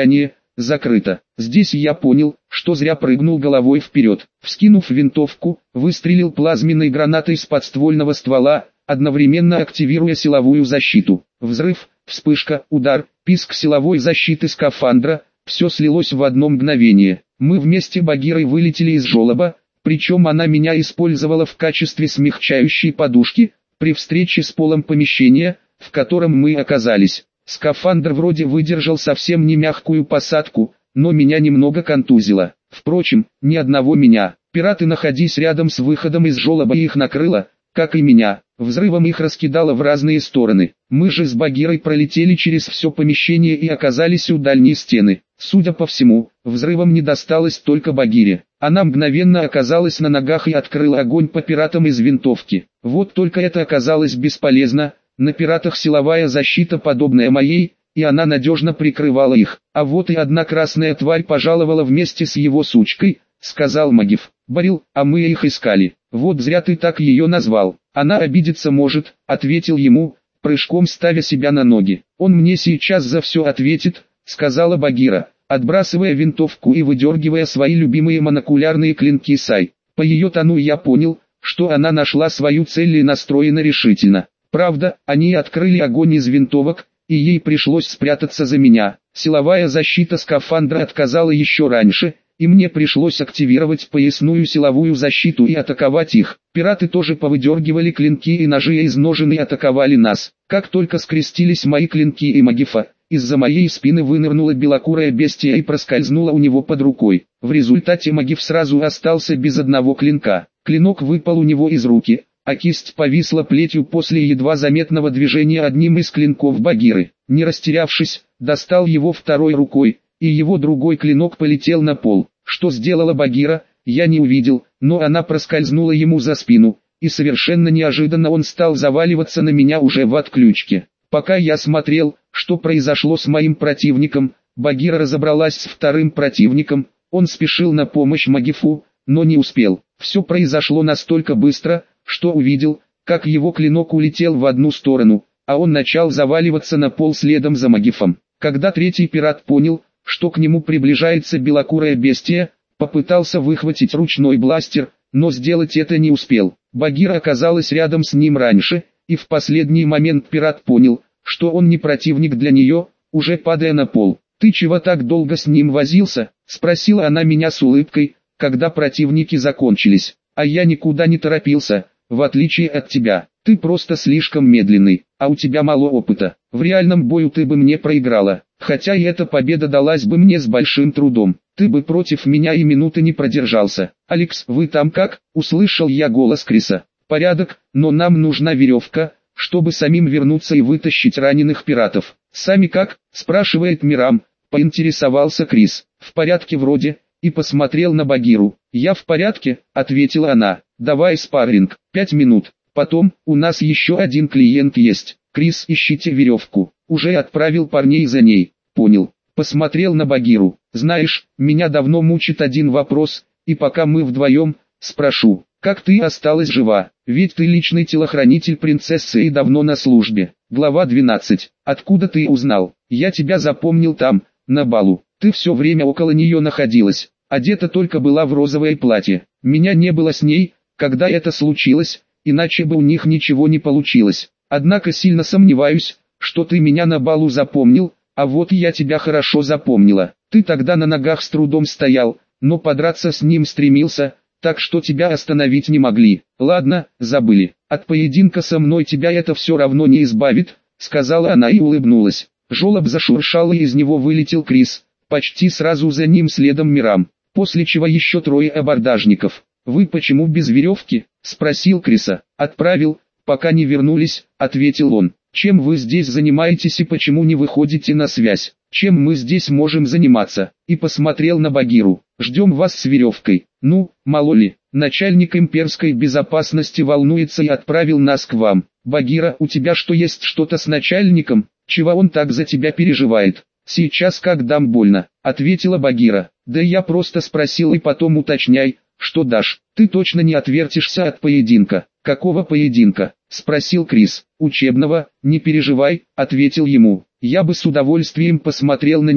закрыто. Здесь я понял, что зря прыгнул головой вперед. Вскинув винтовку, выстрелил плазменной гранатой с подствольного ствола, одновременно активируя силовую защиту. Взрыв, вспышка, удар, писк силовой защиты скафандра, все слилось в одно мгновение. Мы вместе Багирой вылетели из желоба, причем она меня использовала в качестве смягчающей подушки, при встрече с полом помещения, в котором мы оказались. Скафандр вроде выдержал совсем не мягкую посадку, но меня немного контузило. Впрочем, ни одного меня. Пираты, находясь рядом с выходом из желоба, их накрыло, как и меня. Взрывом их раскидало в разные стороны. Мы же с Багирой пролетели через все помещение и оказались у дальней стены. Судя по всему, взрывом не досталось только Багире. Она мгновенно оказалась на ногах и открыла огонь по пиратам из винтовки. Вот только это оказалось бесполезно. На пиратах силовая защита, подобная моей, и она надежно прикрывала их. А вот и одна красная тварь пожаловала вместе с его сучкой, сказал Магиф. Барил, а мы их искали. Вот зря ты так ее назвал. Она обидеться может, ответил ему, прыжком ставя себя на ноги. Он мне сейчас за все ответит, сказала Багира, отбрасывая винтовку и выдергивая свои любимые монокулярные клинки Сай. По ее тону я понял, что она нашла свою цель и настроена решительно. Правда, они открыли огонь из винтовок, и ей пришлось спрятаться за меня. Силовая защита скафандра отказала еще раньше, и мне пришлось активировать поясную силовую защиту и атаковать их. Пираты тоже повыдергивали клинки и ножи из ножен и атаковали нас. Как только скрестились мои клинки и Магифа, из-за моей спины вынырнула белокурая бестия и проскользнула у него под рукой. В результате Магиф сразу остался без одного клинка. Клинок выпал у него из руки, а кисть повисла плетью после едва заметного движения одним из клинков Багиры. Не растерявшись, достал его второй рукой, и его другой клинок полетел на пол. Что сделала Багира, я не увидел, но она проскользнула ему за спину, и совершенно неожиданно он стал заваливаться на меня уже в отключке. Пока я смотрел, что произошло с моим противником, Багира разобралась с вторым противником, он спешил на помощь Магифу, но не успел. Все произошло настолько быстро, что увидел, как его клинок улетел в одну сторону, а он начал заваливаться на пол следом за Магифом. Когда третий пират понял, что к нему приближается белокурая бестия, попытался выхватить ручной бластер, но сделать это не успел. Багира оказалась рядом с ним раньше, и в последний момент пират понял, что он не противник для нее, уже падая на пол. «Ты чего так долго с ним возился?» – спросила она меня с улыбкой, когда противники закончились. «А я никуда не торопился, в отличие от тебя. Ты просто слишком медленный, а у тебя мало опыта. В реальном бою ты бы мне проиграла, хотя и эта победа далась бы мне с большим трудом. Ты бы против меня и минуты не продержался. Алекс, вы там как?» – услышал я голос Криса. «Порядок, но нам нужна веревка, чтобы самим вернуться и вытащить раненых пиратов». «Сами как?» – спрашивает Мирам, поинтересовался Крис. «В порядке вроде», и посмотрел на Багиру. «Я в порядке», – ответила она. «Давай спарринг, 5 минут. Потом, у нас еще один клиент есть. Крис, ищите веревку». Уже отправил парней за ней. «Понял». Посмотрел на Багиру. «Знаешь, меня давно мучит один вопрос, и пока мы вдвоем, спрошу, как ты осталась жива? Ведь ты личный телохранитель принцессы и давно на службе». Глава 12. «Откуда ты узнал? Я тебя запомнил там, на балу. Ты все время около нее находилась. Одета только была в розовое платье. Меня не было с ней, когда это случилось, иначе бы у них ничего не получилось. Однако сильно сомневаюсь, что ты меня на балу запомнил, а вот я тебя хорошо запомнила. Ты тогда на ногах с трудом стоял, но подраться с ним стремился, так что тебя остановить не могли. Ладно, забыли. От поединка со мной тебя это все равно не избавит», — сказала она и улыбнулась. Жолоб зашуршал, и из него вылетел Крис, почти сразу за ним следом Мирам, после чего еще трое абордажников. «Вы почему без веревки?» — спросил Криса. «Отправил, пока не вернулись», — ответил он. «Чем вы здесь занимаетесь и почему не выходите на связь? Чем мы здесь можем заниматься?» И посмотрел на Багиру. «Ждем вас с веревкой». «Ну, мало ли, начальник имперской безопасности волнуется и отправил нас к вам». «Багира, у тебя что, есть что-то с начальником? Чего он так за тебя переживает?» «Сейчас как дам больно», — ответила Багира. «Да я просто спросил, и потом уточняй, что дашь. Ты точно не отвертишься от поединка». «Какого поединка?» — спросил Крис. «Учебного, не переживай», — ответил ему. «Я бы с удовольствием посмотрел на него.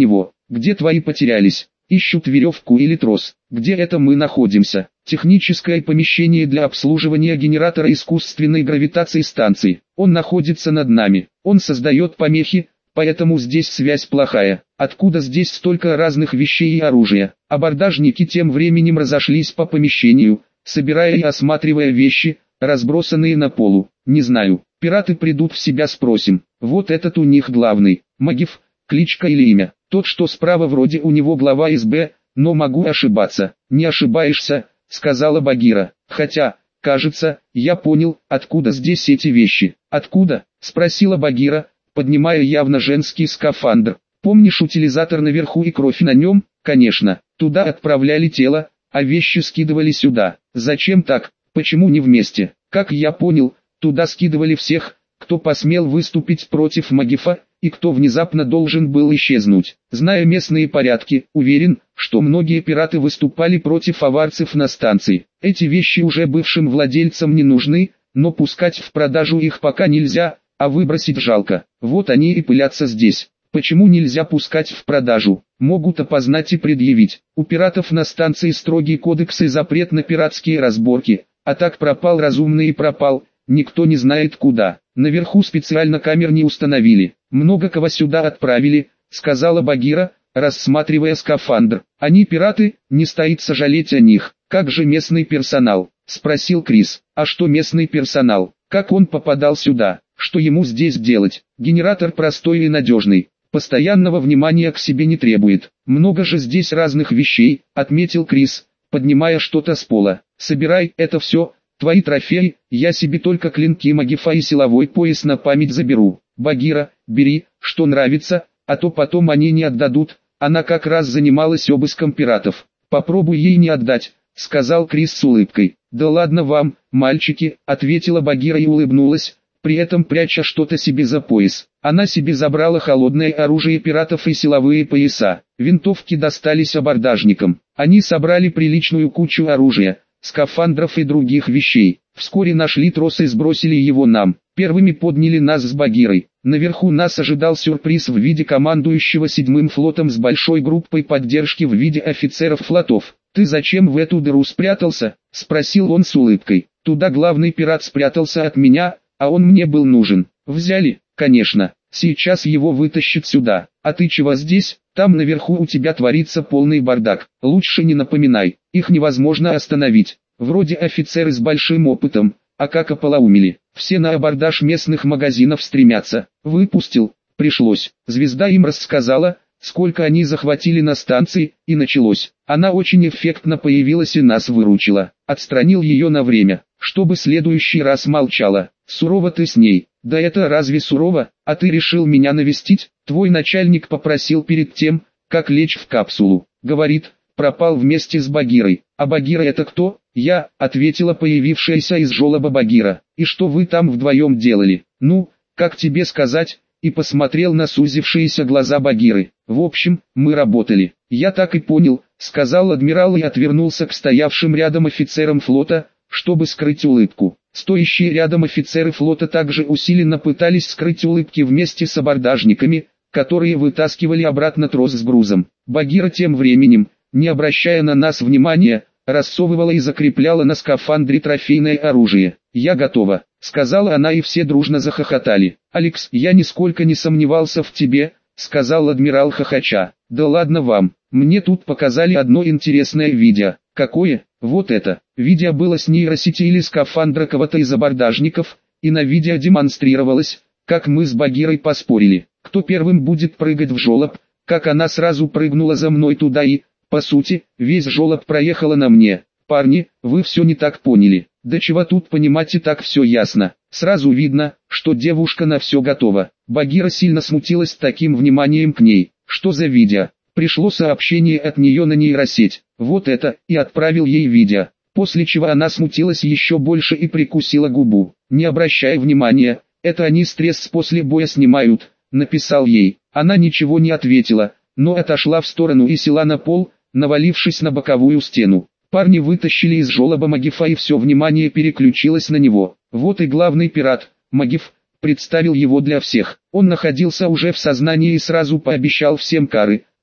Где твои потерялись? Ищут веревку или трос. Где это мы находимся? Техническое помещение для обслуживания генератора искусственной гравитации станции. Он находится над нами. Он создает помехи, поэтому здесь связь плохая. Откуда здесь столько разных вещей и оружия? Абордажники тем временем разошлись по помещению, собирая и осматривая вещи, разбросанные на полу. Не знаю. Пираты придут в себя, спросим. Вот этот у них главный. Магиф, кличка или имя. Тот, что справа, вроде у него глава СБ, но могу ошибаться. Не ошибаешься, сказала Багира. Хотя, кажется, я понял, откуда здесь эти вещи. Откуда? Спросила Багира, поднимая явно женский скафандр. Помнишь утилизатор наверху и кровь на нем? Конечно. Туда отправляли тело, а вещи скидывали сюда. Зачем так? Почему не вместе? Как я понял, туда скидывали всех, кто посмел выступить против Магифа, и кто внезапно должен был исчезнуть. Зная местные порядки, уверен, что многие пираты выступали против аварцев на станции. Эти вещи уже бывшим владельцам не нужны, но пускать в продажу их пока нельзя, а выбросить жалко. Вот они и пылятся здесь. Почему нельзя пускать в продажу? Могут опознать и предъявить. У пиратов на станции строгий кодекс и запрет на пиратские разборки, а так пропал разумный и пропал, никто не знает куда. Наверху специально камер не установили. Много кого сюда отправили, сказала Багира, рассматривая скафандр. Они пираты, не стоит сожалеть о них. Как же местный персонал? Спросил Крис. А что местный персонал? Как он попадал сюда? Что ему здесь делать? Генератор простой и надежный. Постоянного внимания к себе не требует. Много же здесь разных вещей, отметил Крис, поднимая что-то с пола. Собирай, это все, твои трофеи, я себе только клинки Магифа и силовой пояс на память заберу. Багира, бери, что нравится, а то потом они не отдадут, она как раз занималась обыском пиратов. Попробуй ей не отдать, сказал Крис с улыбкой. Да ладно вам, мальчики, ответила Багира и улыбнулась, при этом пряча что-то себе за пояс. Она себе забрала холодное оружие пиратов и силовые пояса. Винтовки достались абордажникам. Они собрали приличную кучу оружия, скафандров и других вещей. Вскоре нашли трос и сбросили его нам. Первыми подняли нас с Багирой. Наверху нас ожидал сюрприз в виде командующего 7-м флотом с большой группой поддержки в виде офицеров флотов. «Ты зачем в эту дыру спрятался?» – спросил он с улыбкой. «Туда главный пират спрятался от меня, а он мне был нужен. Взяли?» «Конечно. Сейчас его вытащат сюда. А ты чего здесь? Там наверху у тебя творится полный бардак. Лучше не напоминай. Их невозможно остановить. Вроде офицеры с большим опытом, а как ополоумели. Все на абордаж местных магазинов стремятся. Выпустил. Пришлось. Звезда им рассказала, сколько они захватили на станции, и началось. Она очень эффектно появилась и нас выручила. Отстранил ее на время, чтобы следующий раз молчала. Сурово ты с ней. Да это разве сурово? А ты решил меня навестить? Твой начальник попросил перед тем, как лечь в капсулу. Говорит, пропал вместе с Багирой. А Багира это кто? Я, ответила появившаяся из жолоба Багира. И что вы там вдвоем делали? Ну, как тебе сказать? И посмотрел на сузившиеся глаза Багиры. В общем, мы работали. Я так и понял, сказал адмирал и отвернулся к стоявшим рядом офицерам флота, чтобы скрыть улыбку. Стоящие рядом офицеры флота также усиленно пытались скрыть улыбки вместе с абордажниками, которые вытаскивали обратно трос с грузом. Багира тем временем, не обращая на нас внимания, рассовывала и закрепляла на скафандре трофейное оружие. «Я готова», — сказала она, и все дружно захохотали. «Алекс, я нисколько не сомневался в тебе», — сказал адмирал хохоча. «Да ладно вам, мне тут показали одно интересное видео». «Какое?» «Вот это». Видео было с нейросети или скафандра кого-то из абордажников, и на видео демонстрировалось, как мы с Багирой поспорили, кто первым будет прыгать в жолоб, как она сразу прыгнула за мной туда и, по сути, весь жолоб проехала на мне. Парни, вы все не так поняли. Да чего тут понимать, и так все ясно. Сразу видно, что девушка на все готова. Багира сильно смутилась таким вниманием к ней. Что за видео? Пришло сообщение от нее на нейросеть. Вот это, и отправил ей видео. После чего она смутилась еще больше и прикусила губу. Не обращая внимания, это они стресс после боя снимают, написал ей. Она ничего не ответила, но отошла в сторону и села на пол, навалившись на боковую стену. Парни вытащили из жолоба Магифа, и все внимание переключилось на него. Вот и главный пират, Магиф, представил его для всех. Он находился уже в сознании и сразу пообещал всем кары,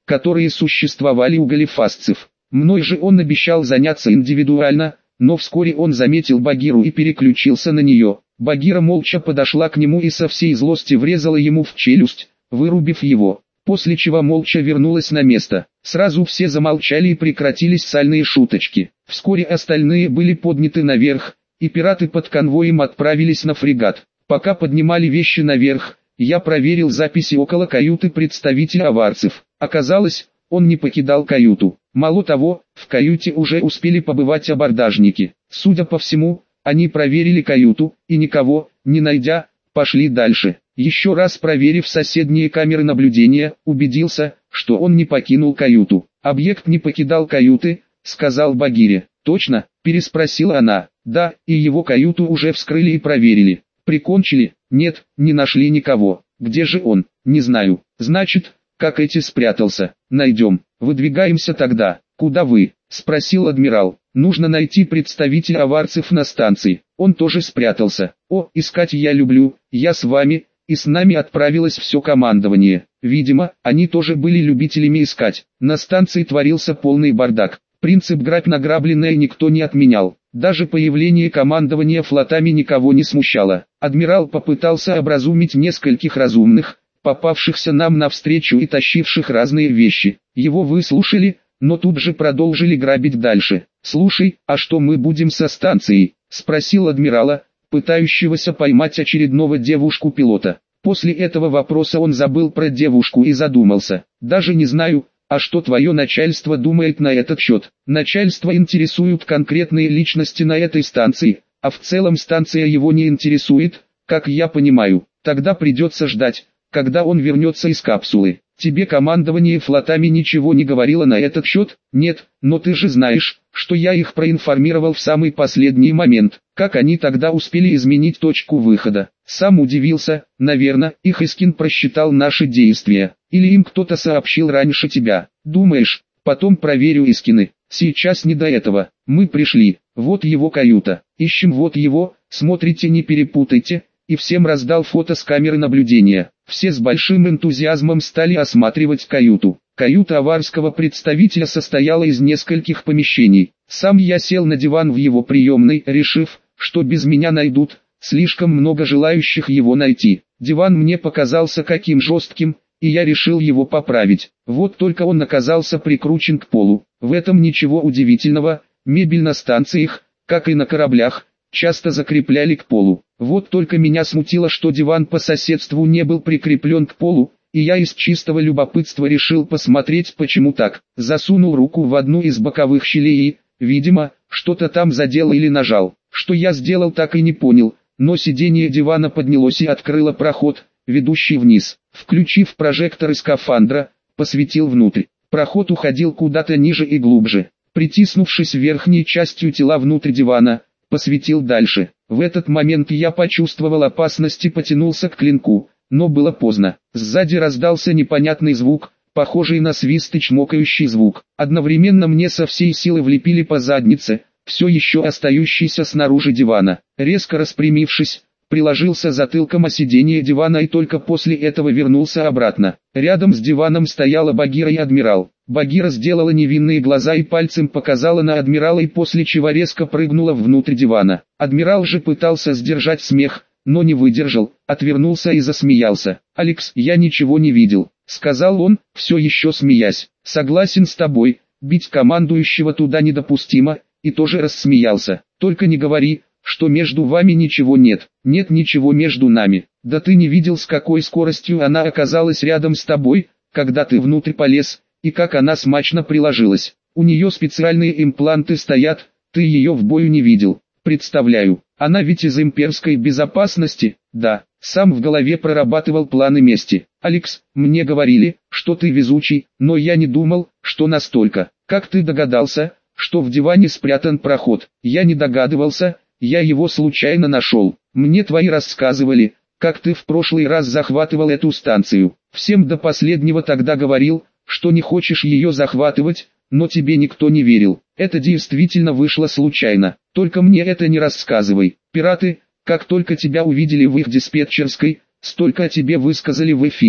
которые существовали у галифасцев. Мной же он обещал заняться индивидуально, но вскоре он заметил Багиру и переключился на нее. Багира молча подошла к нему и со всей злости врезала ему в челюсть, вырубив его, после чего молча вернулась на место. Сразу все замолчали и прекратились сальные шуточки. Вскоре остальные были подняты наверх, и пираты под конвоем отправились на фрегат. Пока поднимали вещи наверх, я проверил записи около каюты представителя аварцев. Оказалось, он не покидал каюту. Мало того, в каюте уже успели побывать абордажники. Судя по всему, они проверили каюту, и никого, не найдя, пошли дальше. Еще раз проверив соседние камеры наблюдения, убедился, что он не покинул каюту. «Объект не покидал каюты», — сказал Багире. «Точно?» — переспросила она. «Да, и его каюту уже вскрыли и проверили». «Прикончили?» «Нет, не нашли никого». «Где же он?» «Не знаю». «Значит, как эти спрятался?» «Найдем. Выдвигаемся тогда». «Куда вы?» — спросил адмирал. «Нужно найти представителя аварцев на станции. Он тоже спрятался». «О, искать я люблю, я с вами». И с нами отправилось все командование. Видимо, они тоже были любителями искать. На станции творился полный бардак. Принцип «грабь награбленное» никто не отменял. Даже появление командования флотами никого не смущало. Адмирал попытался образумить нескольких разумных, попавшихся нам навстречу и тащивших разные вещи. Его выслушали, но тут же продолжили грабить дальше. «Слушай, а что мы будем со станцией?» — спросил адмирала, пытающегося поймать очередного девушку-пилота. После этого вопроса он забыл про девушку и задумался. «Даже не знаю, а что твое начальство думает на этот счет?» «Начальство интересуют конкретные личности на этой станции, а в целом станция его не интересует, как я понимаю. Тогда придется ждать, когда он вернется из капсулы. Тебе командование флотами ничего не говорило на этот счет?» «Нет, но ты же знаешь, что я их проинформировал в самый последний момент. Как они тогда успели изменить точку выхода?» Сам удивился. «Наверное, их Искин просчитал наши действия. Или им кто-то сообщил раньше тебя. Думаешь?» «Потом проверю Искины. Сейчас не до этого. Мы пришли. Вот его каюта. Ищем вот его. Смотрите, не перепутайте». И всем раздал фото с камеры наблюдения. Все с большим энтузиазмом стали осматривать каюту. Каюта аварского представителя состояла из нескольких помещений. Сам я сел на диван в его приемной, решив, что без меня найдут, слишком много желающих его найти. Диван мне показался каким жестким, и я решил его поправить. Вот только он оказался прикручен к полу. В этом ничего удивительного, мебель на станциях, как и на кораблях, часто закрепляли к полу. Вот только меня смутило, что диван по соседству не был прикреплен к полу, и я из чистого любопытства решил посмотреть, почему так. Засунул руку в одну из боковых щелей и, видимо, что-то там задел или нажал. Что я сделал, так и не понял, но сиденье дивана поднялось и открыло проход, ведущий вниз. Включив прожектор из скафандра, посветил внутрь. Проход уходил куда-то ниже и глубже. Притиснувшись верхней частью тела внутрь дивана, посветил дальше. В этот момент я почувствовал опасность и потянулся к клинку, но было поздно. Сзади раздался непонятный звук, похожий на свист и чмокающий звук. Одновременно мне со всей силы влепили по заднице, все еще остающейся снаружи дивана. Резко распрямившись, приложился затылком о сиденье дивана и только после этого вернулся обратно. Рядом с диваном стояла Багира и адмирал. Багира сделала невинные глаза и пальцем показала на адмирала, и после чего резко прыгнула внутрь дивана. Адмирал же пытался сдержать смех, но не выдержал, отвернулся и засмеялся. «Алекс, я ничего не видел», — сказал он, все еще смеясь. «Согласен с тобой, бить командующего туда недопустимо», и тоже рассмеялся. «Только не говори, что между вами ничего нет». «Нет ничего между нами. Да ты не видел, с какой скоростью она оказалась рядом с тобой, когда ты внутрь полез, и как она смачно приложилась. У нее специальные импланты стоят, ты ее в бою не видел». «Представляю, она ведь из имперской безопасности?» «Да, сам в голове прорабатывал планы мести». «Алекс, мне говорили, что ты везучий, но я не думал, что настолько. Как ты догадался, что в диване спрятан проход?» «Я не догадывался, я его случайно нашел. Мне твои рассказывали, как ты в прошлый раз захватывал эту станцию. Всем до последнего тогда говорил, что не хочешь ее захватывать, но тебе никто не верил. Это действительно вышло случайно. Только мне это не рассказывай. Пираты, как только тебя увидели в их диспетчерской, столько о тебе высказали в эфире.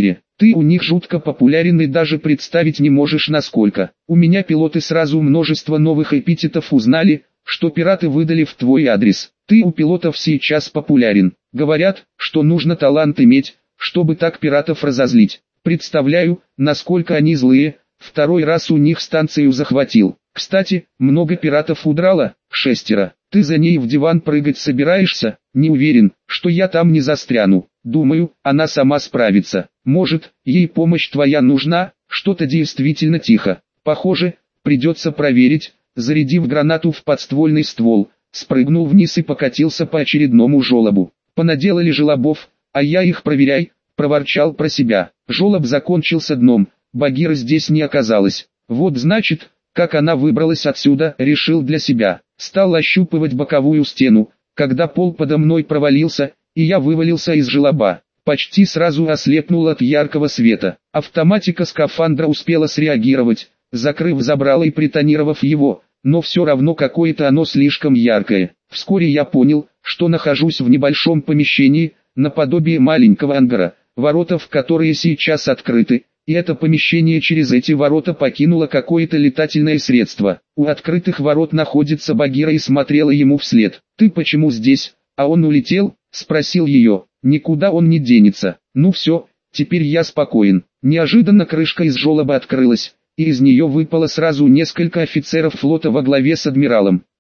Ты у них жутко популярен и даже представить не можешь насколько. У меня пилоты сразу множество новых эпитетов узнали, что пираты выдали в твой адрес. Ты у пилотов сейчас популярен. Говорят, что нужно талант иметь, чтобы так пиратов разозлить. Представляю, насколько они злые. Второй раз у них станцию захватил. Кстати, много пиратов удрало, 6. Ты за ней в диван прыгать собираешься? Не уверен, что я там не застряну. Думаю, она сама справится. Может, ей помощь твоя нужна? Что-то действительно тихо. Похоже, придется проверить. Зарядив гранату в подствольный ствол, спрыгнул вниз и покатился по очередному желобу. Понаделали желобов, а я их проверяй, проворчал про себя. Желоб закончился дном, Багиры здесь не оказалось. Вот значит, как она выбралась отсюда, решил для себя. Стал ощупывать боковую стену, когда пол подо мной провалился, и я вывалился из желоба. Почти сразу ослепнул от яркого света. Автоматика скафандра успела среагировать, закрыв забрало и притонировав его, но все равно какое-то оно слишком яркое. Вскоре я понял, что нахожусь в небольшом помещении, наподобие маленького ангара, ворота в которые сейчас открыты, и это помещение через эти ворота покинуло какое-то летательное средство. У открытых ворот находится Багира и смотрела ему вслед. «Ты почему здесь? А он улетел?» — спросил ее. «Никуда он не денется. Ну все, теперь я спокоен». Неожиданно крышка из желоба открылась, и из нее выпало сразу несколько офицеров флота во главе с адмиралом.